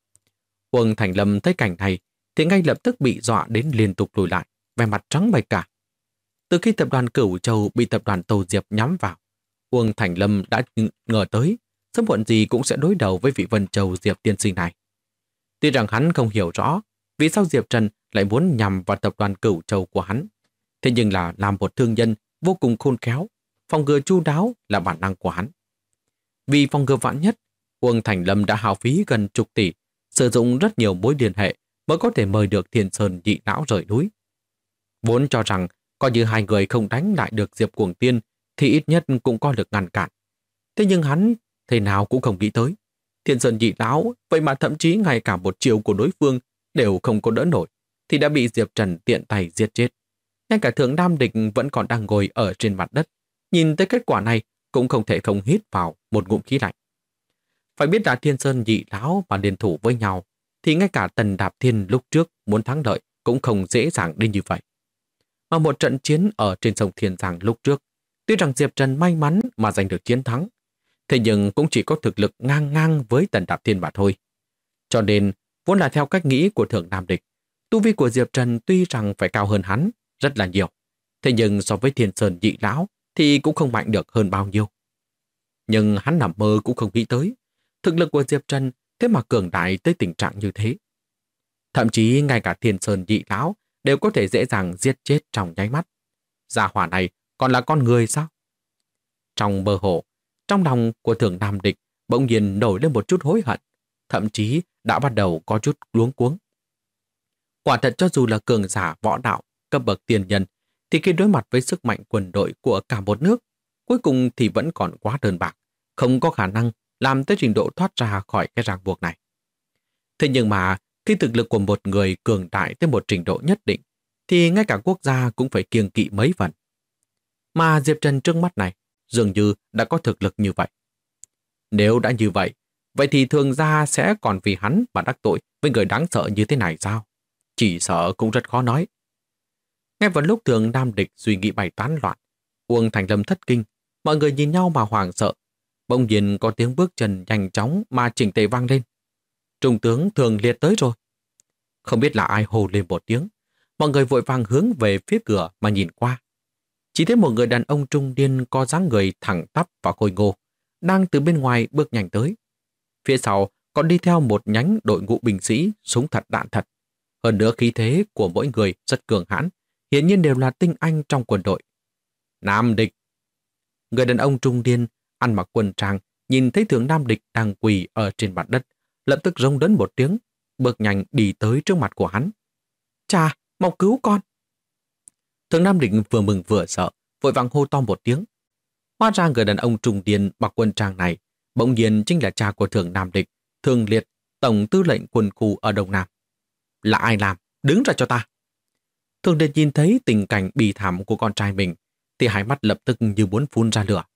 Uông Thành Lâm thấy cảnh này thì ngay lập tức bị dọa đến liên tục lùi lại, vẻ mặt trắng bệch cả. Từ khi tập đoàn Cửu Châu bị tập đoàn Tô Diệp nhắm vào, Uông Thành Lâm đã ngờ tới sớm muộn gì cũng sẽ đối đầu với vị Vân Châu Diệp tiên sinh này. Tuy rằng hắn không hiểu rõ vì sao Diệp Trần lại muốn nhằm vào tập đoàn Cửu Châu của hắn, thế nhưng là làm một thương nhân vô cùng khôn khéo, phòng ngừa chu đáo là bản năng của hắn. Vì phòng ngừa vạn nhất, Uông Thành Lâm đã hao phí gần chục tỷ, sử dụng rất nhiều mối liên hệ mới có thể mời được Thiên Sơn nhị lão rời núi. Vốn cho rằng coi như hai người không đánh lại được Diệp Cuồng Tiên thì ít nhất cũng có lực ngăn cản. Thế nhưng hắn thế nào cũng không nghĩ tới. Thiên Sơn nhị lão, vậy mà thậm chí ngay cả một chiều của đối phương đều không có đỡ nổi, thì đã bị Diệp Trần tiện tay giết chết. Ngay cả Thượng Nam Địch vẫn còn đang ngồi ở trên mặt đất, nhìn tới kết quả này cũng không thể không hít vào một ngụm khí lạnh. Phải biết là Thiên Sơn nhị lão mà liên thủ với nhau, thì ngay cả Tần Đạp Thiên lúc trước muốn thắng lợi cũng không dễ dàng đến như vậy. Mà một trận chiến ở trên sông Thiên Giang lúc trước, tuy rằng Diệp Trần may mắn mà giành được chiến thắng, thế nhưng cũng chỉ có thực lực ngang ngang với Tần Đạp Thiên mà thôi. Cho nên, vốn là theo cách nghĩ của Thượng Nam Địch, tu vi của Diệp Trần tuy rằng phải cao hơn hắn rất là nhiều, thế nhưng so với Thiên Sơn nhị lão thì cũng không mạnh được hơn bao nhiêu. Nhưng hắn nằm mơ cũng không nghĩ tới, thực lực của Diệp Trần thế mà cường đại tới tình trạng như thế. Thậm chí ngay cả Thiên Sơn nhị lão đều có thể dễ dàng giết chết trong nháy mắt. Gia hỏa này còn là con người sao? Trong mơ hồ, trong lòng của Thượng Nam Địch bỗng nhiên nổi lên một chút hối hận, thậm chí đã bắt đầu có chút luống cuống. Quả thật cho dù là cường giả võ đạo, cấp bậc tiền nhân, thì khi đối mặt với sức mạnh quân đội của cả một nước, cuối cùng thì vẫn còn quá đơn bạc, không có khả năng làm tới trình độ thoát ra khỏi cái ràng buộc này. Thế nhưng mà khi thực lực của một người cường đại tới một trình độ nhất định, thì ngay cả quốc gia cũng phải kiêng kỵ mấy phần. Mà Diệp Trần trước mắt này dường như đã có thực lực như vậy. Nếu đã như vậy, vậy thì Thường gia sẽ còn vì hắn mà đắc tội với người đáng sợ như thế này sao? Chỉ sợ cũng rất khó nói. Ngay vào lúc Thường Nam Địch suy nghĩ bày tán loạn, Uông Thành Lâm thất kinh, mọi người nhìn nhau mà hoảng sợ. Bỗng nhiên có tiếng bước chân nhanh chóng mà chỉnh tề vang lên. Trung tướng Thường Liệt tới rồi. Không biết là ai hô lên một tiếng. Mọi người vội vàng hướng về phía cửa mà nhìn qua. Chỉ thấy một người đàn ông trung niên có dáng người thẳng tắp và khôi ngô, đang từ bên ngoài bước nhanh tới. Phía sau còn đi theo một nhánh đội ngũ binh sĩ, súng thật đạn thật. Hơn nữa khí thế của mỗi người rất cường hãn, hiển nhiên đều là tinh anh trong quân đội. Nam Địch. Người đàn ông trung niên ăn mặc quân trang nhìn thấy Thượng Nam Địch đang quỳ ở trên mặt đất, lập tức rống lớn một tiếng, bước nhanh đi tới trước mặt của hắn. Cha, mau cứu con! Thượng Nam Địch vừa mừng vừa sợ, vội vàng hô to một tiếng. Hóa ra người đàn ông trung niên mặc quân trang này bỗng nhiên chính là cha của Thượng Nam Địch, Thường Liệt, tổng tư lệnh quân khu ở Đông Nam. Là ai làm? Đứng ra cho ta! Thường Liệt nhìn thấy tình cảnh bi thảm của con trai mình, thì hai mắt lập tức như muốn phun ra lửa.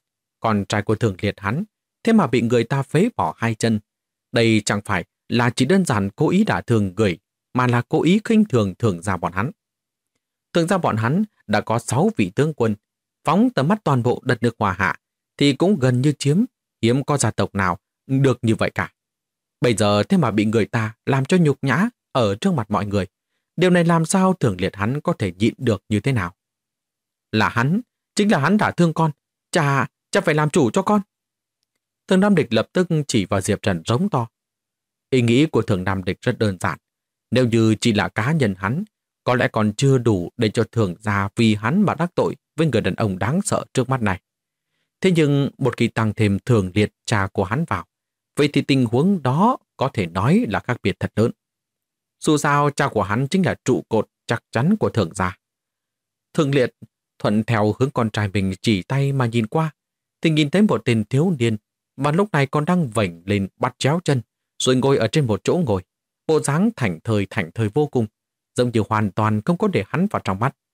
Con trai của Thường Liệt hắn, thế mà bị người ta phế bỏ hai chân. Đây chẳng phải là chỉ đơn giản cố ý đả thương người, mà là cố ý khinh thường Thường gia bọn hắn. Thường gia bọn hắn đã có 6 vị tướng quân, phóng tầm mắt toàn bộ đất nước Hoa Hạ, thì cũng gần như chiếm, hiếm có gia tộc nào được như vậy cả. Bây giờ thế mà bị người ta làm cho nhục nhã ở trước mặt mọi người. Điều này làm sao Thường Liệt hắn có thể nhịn được như thế nào? Là hắn, chính là hắn đả thương con. Cha phải làm chủ cho con. Thường Nam Địch lập tức chỉ vào Diệp Trần rống to. Ý nghĩ của Thường Nam Địch rất đơn giản. Nếu như chỉ là cá nhân hắn, có lẽ còn chưa đủ để cho Thường gia vì hắn mà đắc tội với người đàn ông đáng sợ trước mắt này. Thế nhưng một khi tăng thêm Thường Liệt cha của hắn vào, vậy thì tình huống đó có thể nói là khác biệt thật lớn. Dù sao cha của hắn chính là trụ cột chắc chắn của Thường gia. Thường Liệt thuận theo hướng con trai mình chỉ tay mà nhìn qua, thì nhìn thấy một tên thiếu niên mà lúc này còn đang vểnh lên bắt chéo chân, rồi ngồi ở trên một chỗ ngồi, bộ dáng thảnh thơi vô cùng, giống như hoàn toàn không có để hắn vào trong mắt.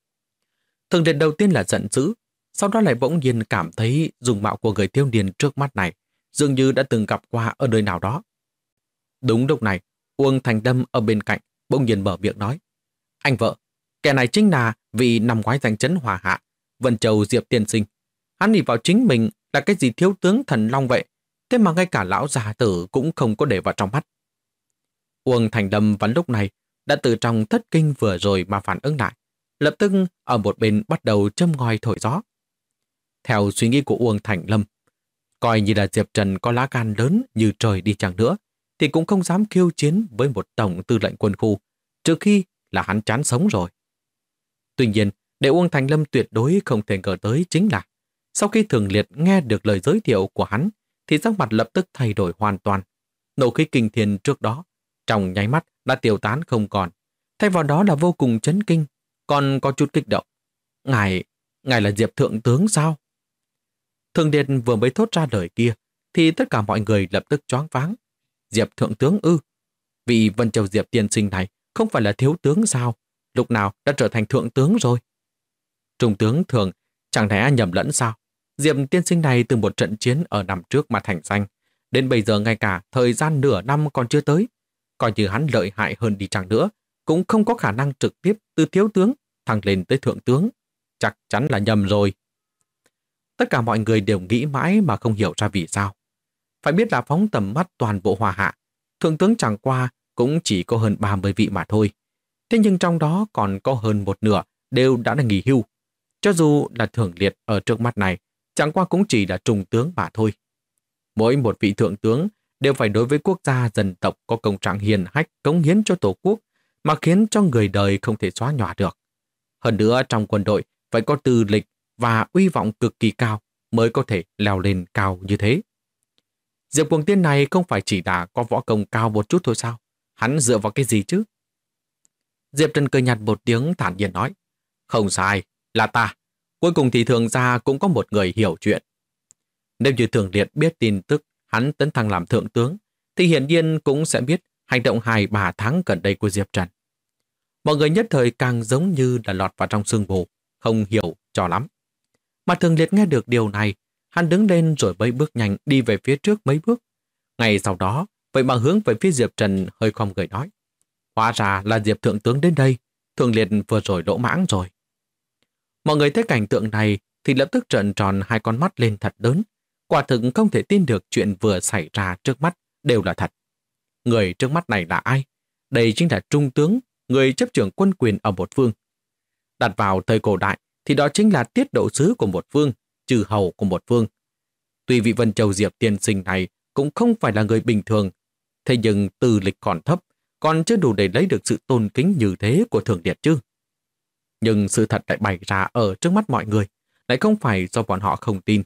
Thường Liệt đầu tiên là giận dữ, sau đó lại bỗng nhiên cảm thấy dung mạo của người thiếu niên trước mắt này dường như đã từng gặp qua ở nơi nào đó. Đúng lúc này, Uông Thành Đâm ở bên cạnh bỗng nhiên mở miệng nói: Anh vợ, kẻ này chính là vị năm ngoái giành chấn Hòa Hạ, Vân Châu Diệp tiên sinh. Hắn nhìn vào chính mình là cái gì thiếu tướng thần long vậy, thế mà ngay cả lão già tử cũng không có để vào trong mắt. Uông Thành Đâm vào lúc này đã từ trong thất kinh vừa rồi mà phản ứng lại, lập tức ở một bên bắt đầu châm ngòi thổi gió. Theo suy nghĩ của Uông Thành Lâm, coi như là Diệp Trần có lá gan lớn như trời đi chăng nữa, thì cũng không dám khiêu chiến với một tổng tư lệnh quân khu, trừ khi là hắn chán sống rồi. Tuy nhiên, để Uông Thành Lâm tuyệt đối không thể ngờ tới chính là sau khi Thường Liệt nghe được lời giới thiệu của hắn, thì sắc mặt lập tức thay đổi hoàn toàn. Nộ khí kinh thiên trước đó trong nháy mắt đã tiêu tán không còn, thay vào đó là vô cùng chấn kinh, còn có chút kích động. Ngài là Diệp thượng tướng sao? Thường Liệt vừa mới thốt ra lời kia, thì tất cả mọi người lập tức choáng váng. Diệp thượng tướng ư? Vị Vân Châu Diệp tiên sinh này không phải là thiếu tướng sao? Lúc nào đã trở thành thượng tướng rồi? Trung tướng Thường chẳng lẽ nhầm lẫn sao? Diệp tiên sinh này từ một trận chiến ở năm trước mà thành danh. Đến bây giờ ngay cả thời gian nửa năm còn chưa tới. Coi như hắn lợi hại hơn đi chăng nữa, cũng không có khả năng trực tiếp từ thiếu tướng thăng lên tới thượng tướng. Chắc chắn là nhầm rồi. Tất cả mọi người đều nghĩ mãi mà không hiểu ra vì sao. Phải biết là phóng tầm mắt toàn bộ Hoa Hạ, thượng tướng chẳng qua cũng chỉ có hơn 30 vị mà thôi. Thế nhưng trong đó còn có hơn một nửa đều đã là nghỉ hưu. Cho dù là Thường Liệt ở trước mắt này, chẳng qua cũng chỉ là trung tướng mà thôi. Mỗi một vị thượng tướng đều phải đối với quốc gia dân tộc có công trạng hiền hách cống hiến cho tổ quốc mà khiến cho người đời không thể xóa nhòa được. Hơn nữa trong quân đội phải có tư lịch và uy vọng cực kỳ cao mới có thể leo lên cao như thế. Diệp Cuồng Tiên này không phải chỉ đã có võ công cao một chút thôi sao? Hắn dựa vào cái gì chứ? Diệp Trần cười nhạt một tiếng thản nhiên nói. Không sai, là ta. Cuối cùng thì Thường gia cũng có một người hiểu chuyện. Nếu như Thường Liệt biết tin tức hắn tấn thăng làm thượng tướng, thì hiển nhiên cũng sẽ biết hành động 2-3 tháng gần đây của Diệp Trần. Mọi người nhất thời càng giống như là lọt vào trong sương mù, không hiểu cho lắm. Mà Thường Liệt nghe được điều này, hắn đứng lên rồi mấy bước nhanh đi về phía trước mấy bước. Ngay sau đó, vậy mà hướng về phía Diệp Trần hơi khom người nói. Hóa ra là Diệp thượng tướng đến đây, Thường Liệt vừa rồi lỗ mãng rồi. Mọi người thấy cảnh tượng này thì lập tức trợn tròn hai con mắt lên thật lớn. Quả thực không thể tin được chuyện vừa xảy ra trước mắt đều là thật. Người trước mắt này là ai? Đây chính là trung tướng, người chấp trưởng quân quyền ở một phương. Đặt vào thời cổ đại thì đó chính là tiết độ sứ của một phương, trừ hầu của một phương. Tuy vị Vân Châu Diệp tiên sinh này cũng không phải là người bình thường, thế nhưng tư lịch còn thấp, còn chưa đủ để lấy được sự tôn kính như thế của Thường Liệt chứ. Nhưng sự thật lại bày ra ở trước mắt mọi người, lại không phải do bọn họ không tin.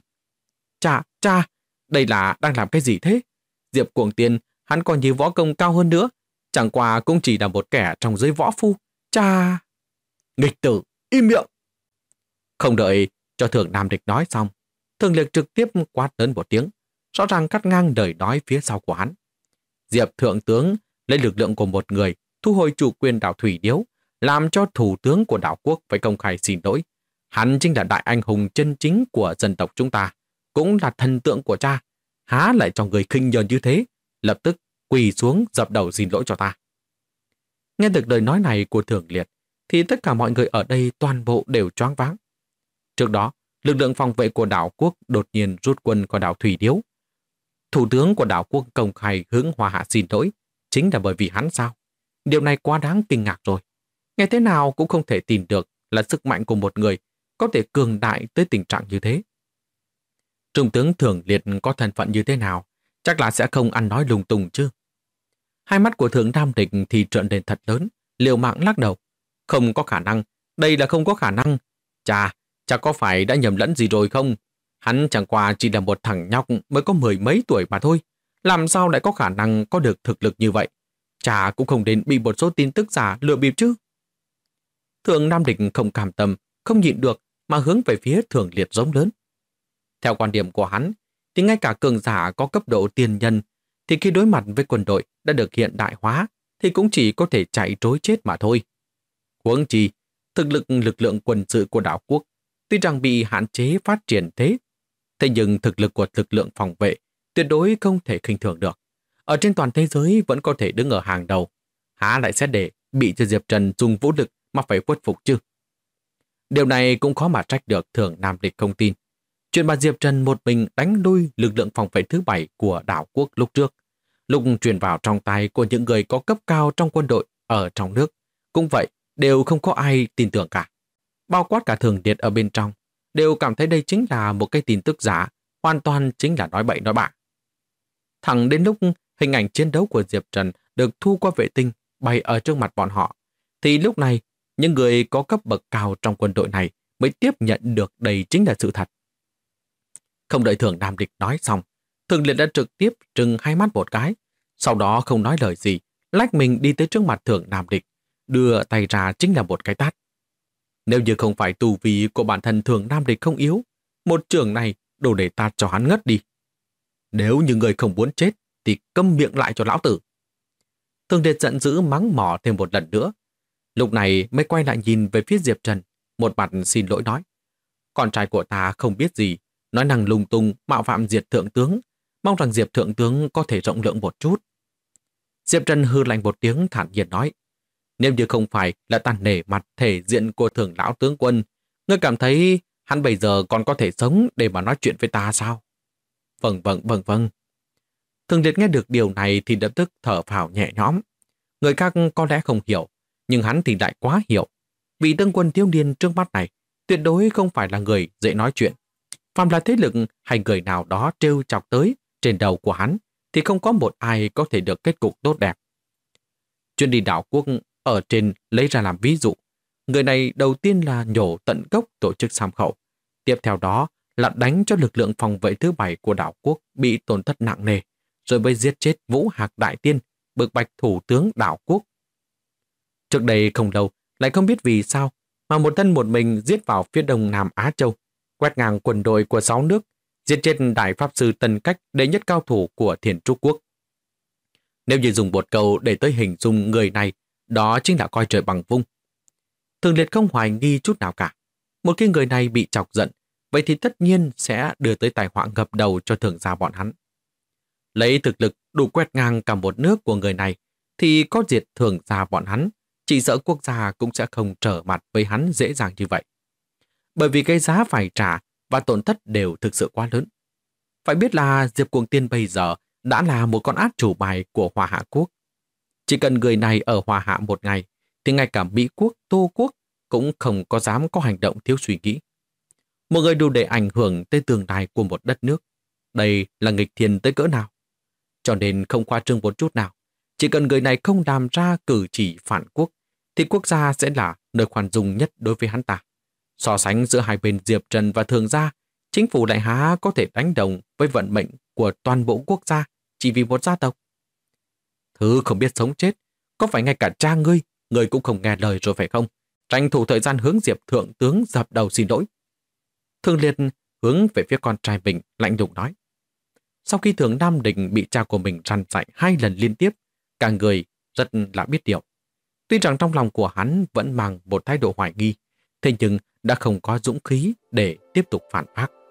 Cha, đây là đang làm cái gì thế? Diệp Cuồng Tiên, hắn còn nhiều võ công cao hơn nữa, chẳng qua cũng chỉ là một kẻ trong giới võ phu. Cha! Nghịch tử, im miệng! Không đợi cho Thường Nam Địch nói xong, Thường Liệt trực tiếp quát lớn một tiếng, rõ ràng cắt ngang lời nói phía sau của hắn. Diệp thượng tướng lấy lực lượng của một người thu hồi chủ quyền đảo Thủy Điếu, làm cho thủ tướng của đảo quốc phải công khai xin lỗi. Hắn chính là đại anh hùng chân chính của dân tộc chúng ta, cũng là thần tượng của cha. Há lại cho người khinh nhờn như thế, lập tức quỳ xuống dập đầu xin lỗi cho ta. Nghe được lời nói này của Thường Liệt, thì tất cả mọi người ở đây toàn bộ đều choáng váng. Trước đó, lực lượng phòng vệ của đảo quốc đột nhiên rút quân khỏi đảo Thủy Điếu. Thủ tướng của đảo quốc công khai hướng Hoa Hạ xin lỗi, chính là bởi vì hắn sao? Điều này quá đáng kinh ngạc rồi. Nghe thế nào cũng không thể tin được là sức mạnh của một người có thể cường đại tới tình trạng như thế. Trung tướng Thường Liệt có thân phận như thế nào, chắc là sẽ không ăn nói lung tung chứ. Hai mắt của Thượng Nam Địch thì trợn lên thật lớn, liều mạng lắc đầu. Không có khả năng, đây là không có khả năng. Cha có phải đã nhầm lẫn gì rồi không? Hắn chẳng qua chỉ là một thằng nhóc mới có 10 mấy tuổi mà thôi. Làm sao lại có khả năng có được thực lực như vậy? Cha cũng không đến bị một số tin tức giả lừa bịp chứ. Thượng Nam Địch không cam tâm, không nhịn được mà hướng về phía Thường Liệt giống lớn. Theo quan điểm của hắn, thì ngay cả cường giả có cấp độ tiền nhân thì khi đối mặt với quân đội đã được hiện đại hóa thì cũng chỉ có thể chạy trối chết mà thôi. Huống chi, thực lực lượng quân sự của đảo quốc tuy rằng bị hạn chế phát triển thế nhưng thực lực của lực lượng phòng vệ tuyệt đối không thể khinh thường được. Ở trên toàn thế giới vẫn có thể đứng ở hàng đầu. Há lại sẽ để bị cho Diệp Trần dùng vũ lực mà phải khuất phục chứ? Điều này cũng khó mà trách được Thường Nam Địch không tin. Chuyện mà Diệp Trần một mình đánh lui lực lượng phòng vệ thứ 7 của đảo quốc lúc trước, lúc truyền vào trong tay của những người có cấp cao trong quân đội ở trong nước, cũng vậy, đều không có ai tin tưởng cả. Bao quát cả Thường Liệt ở bên trong, đều cảm thấy đây chính là một cái tin tức giả, hoàn toàn chính là nói bậy nói bạ. Thẳng đến lúc hình ảnh chiến đấu của Diệp Trần được thu qua vệ tinh bay ở trước mặt bọn họ, thì lúc này những người có cấp bậc cao trong quân đội này mới tiếp nhận được đây chính là sự thật. Không đợi Thường Nam Địch nói xong, Thường Liệt đã trực tiếp trừng hai mắt một cái, sau đó không nói lời gì, lách mình đi tới trước mặt Thường Nam Địch, đưa tay ra chính là một cái tát. Nếu như không phải tu vi của bản thân Thường Nam Địch không yếu, một trường này đủ để tát cho hắn ngất đi. Nếu như người không muốn chết, thì câm miệng lại cho lão tử. Thường Liệt giận dữ mắng mỏ thêm một lần nữa. Lúc này mới quay lại nhìn về phía Diệp Trần, một mặt xin lỗi nói. Con trai của ta không biết gì, nói năng lung tung, mạo phạm Diệp thượng tướng, mong rằng Diệp thượng tướng có thể rộng lượng một chút. Diệp Trần hư lạnh một tiếng thản nhiên nói. Nếu như không phải là ta nể mặt thể diện của Thường lão tướng quân, ngươi cảm thấy hắn bây giờ còn có thể sống để mà nói chuyện với ta sao? Vâng. Thường Liệt nghe được điều này thì lập tức thở phào nhẹ nhõm. Người khác có lẽ không hiểu, nhưng hắn thì lại quá hiểu. Vị tướng quân thiếu niên trước mắt này tuyệt đối không phải là người dễ nói chuyện. Phàm là thế lực hay người nào đó trêu chọc tới trên đầu của hắn thì không có một ai có thể được kết cục tốt đẹp. Chuyến đi đảo quốc ở trên lấy ra làm ví dụ. Người này đầu tiên là nhổ tận gốc tổ chức Sam Khẩu. Tiếp theo đó là đánh cho lực lượng phòng vệ thứ 7 của đảo quốc bị tổn thất nặng nề, rồi mới giết chết Vũ Hạc Đại Tiên, bực bạch thủ tướng đảo quốc. Trước đây không lâu, lại không biết vì sao mà một thân một mình giết vào phía đông Nam Á Châu, quét ngang quân đội của 6 nước, giết chết Đại Pháp Sư Tân Cách đệ nhất cao thủ của Thiền Trúc Quốc. Nếu như dùng một câu để tới hình dung người này, đó chính là coi trời bằng vung. Thường Liệt không hoài nghi chút nào cả. Một khi người này bị chọc giận, vậy thì tất nhiên sẽ đưa tới tai họa ngập đầu cho thường gia bọn hắn. Lấy thực lực đủ quét ngang cả một nước của người này, thì có diệt thường gia bọn hắn, chỉ sợ quốc gia cũng sẽ không trở mặt với hắn dễ dàng như vậy. Bởi vì cái giá phải trả và tổn thất đều thực sự quá lớn. Phải biết là Diệp Cuồng Tiên bây giờ đã là một con át chủ bài của Hoa Hạ Quốc. Chỉ cần người này ở Hoa Hạ một ngày, thì ngay cả Mỹ Quốc, Tô Quốc cũng không có dám có hành động thiếu suy nghĩ. Một người đủ để ảnh hưởng tới tương lai của một đất nước. Đây là nghịch thiên tới cỡ nào. Cho nên không khoa trương một chút nào. Chỉ cần người này không làm ra cử chỉ phản quốc, thì quốc gia sẽ là nơi khoan dung nhất đối với hắn ta. So sánh giữa hai bên Diệp Trần và Thường gia, chính phủ Đại Há có thể đánh đồng với vận mệnh của toàn bộ quốc gia chỉ vì một gia tộc. Thứ không biết sống chết, có phải ngay cả cha ngươi cũng không nghe lời rồi phải không? Tranh thủ thời gian hướng Diệp thượng tướng dập đầu xin lỗi. Thường Liệt hướng về phía con trai mình lạnh lùng nói. Sau khi Thường Nam Đình bị cha của mình răn dạy 2 lần liên tiếp, cả người rất là biết điều. Tuy rằng trong lòng của hắn vẫn mang một thái độ hoài nghi, thế nhưng đã không có dũng khí để tiếp tục phản bác.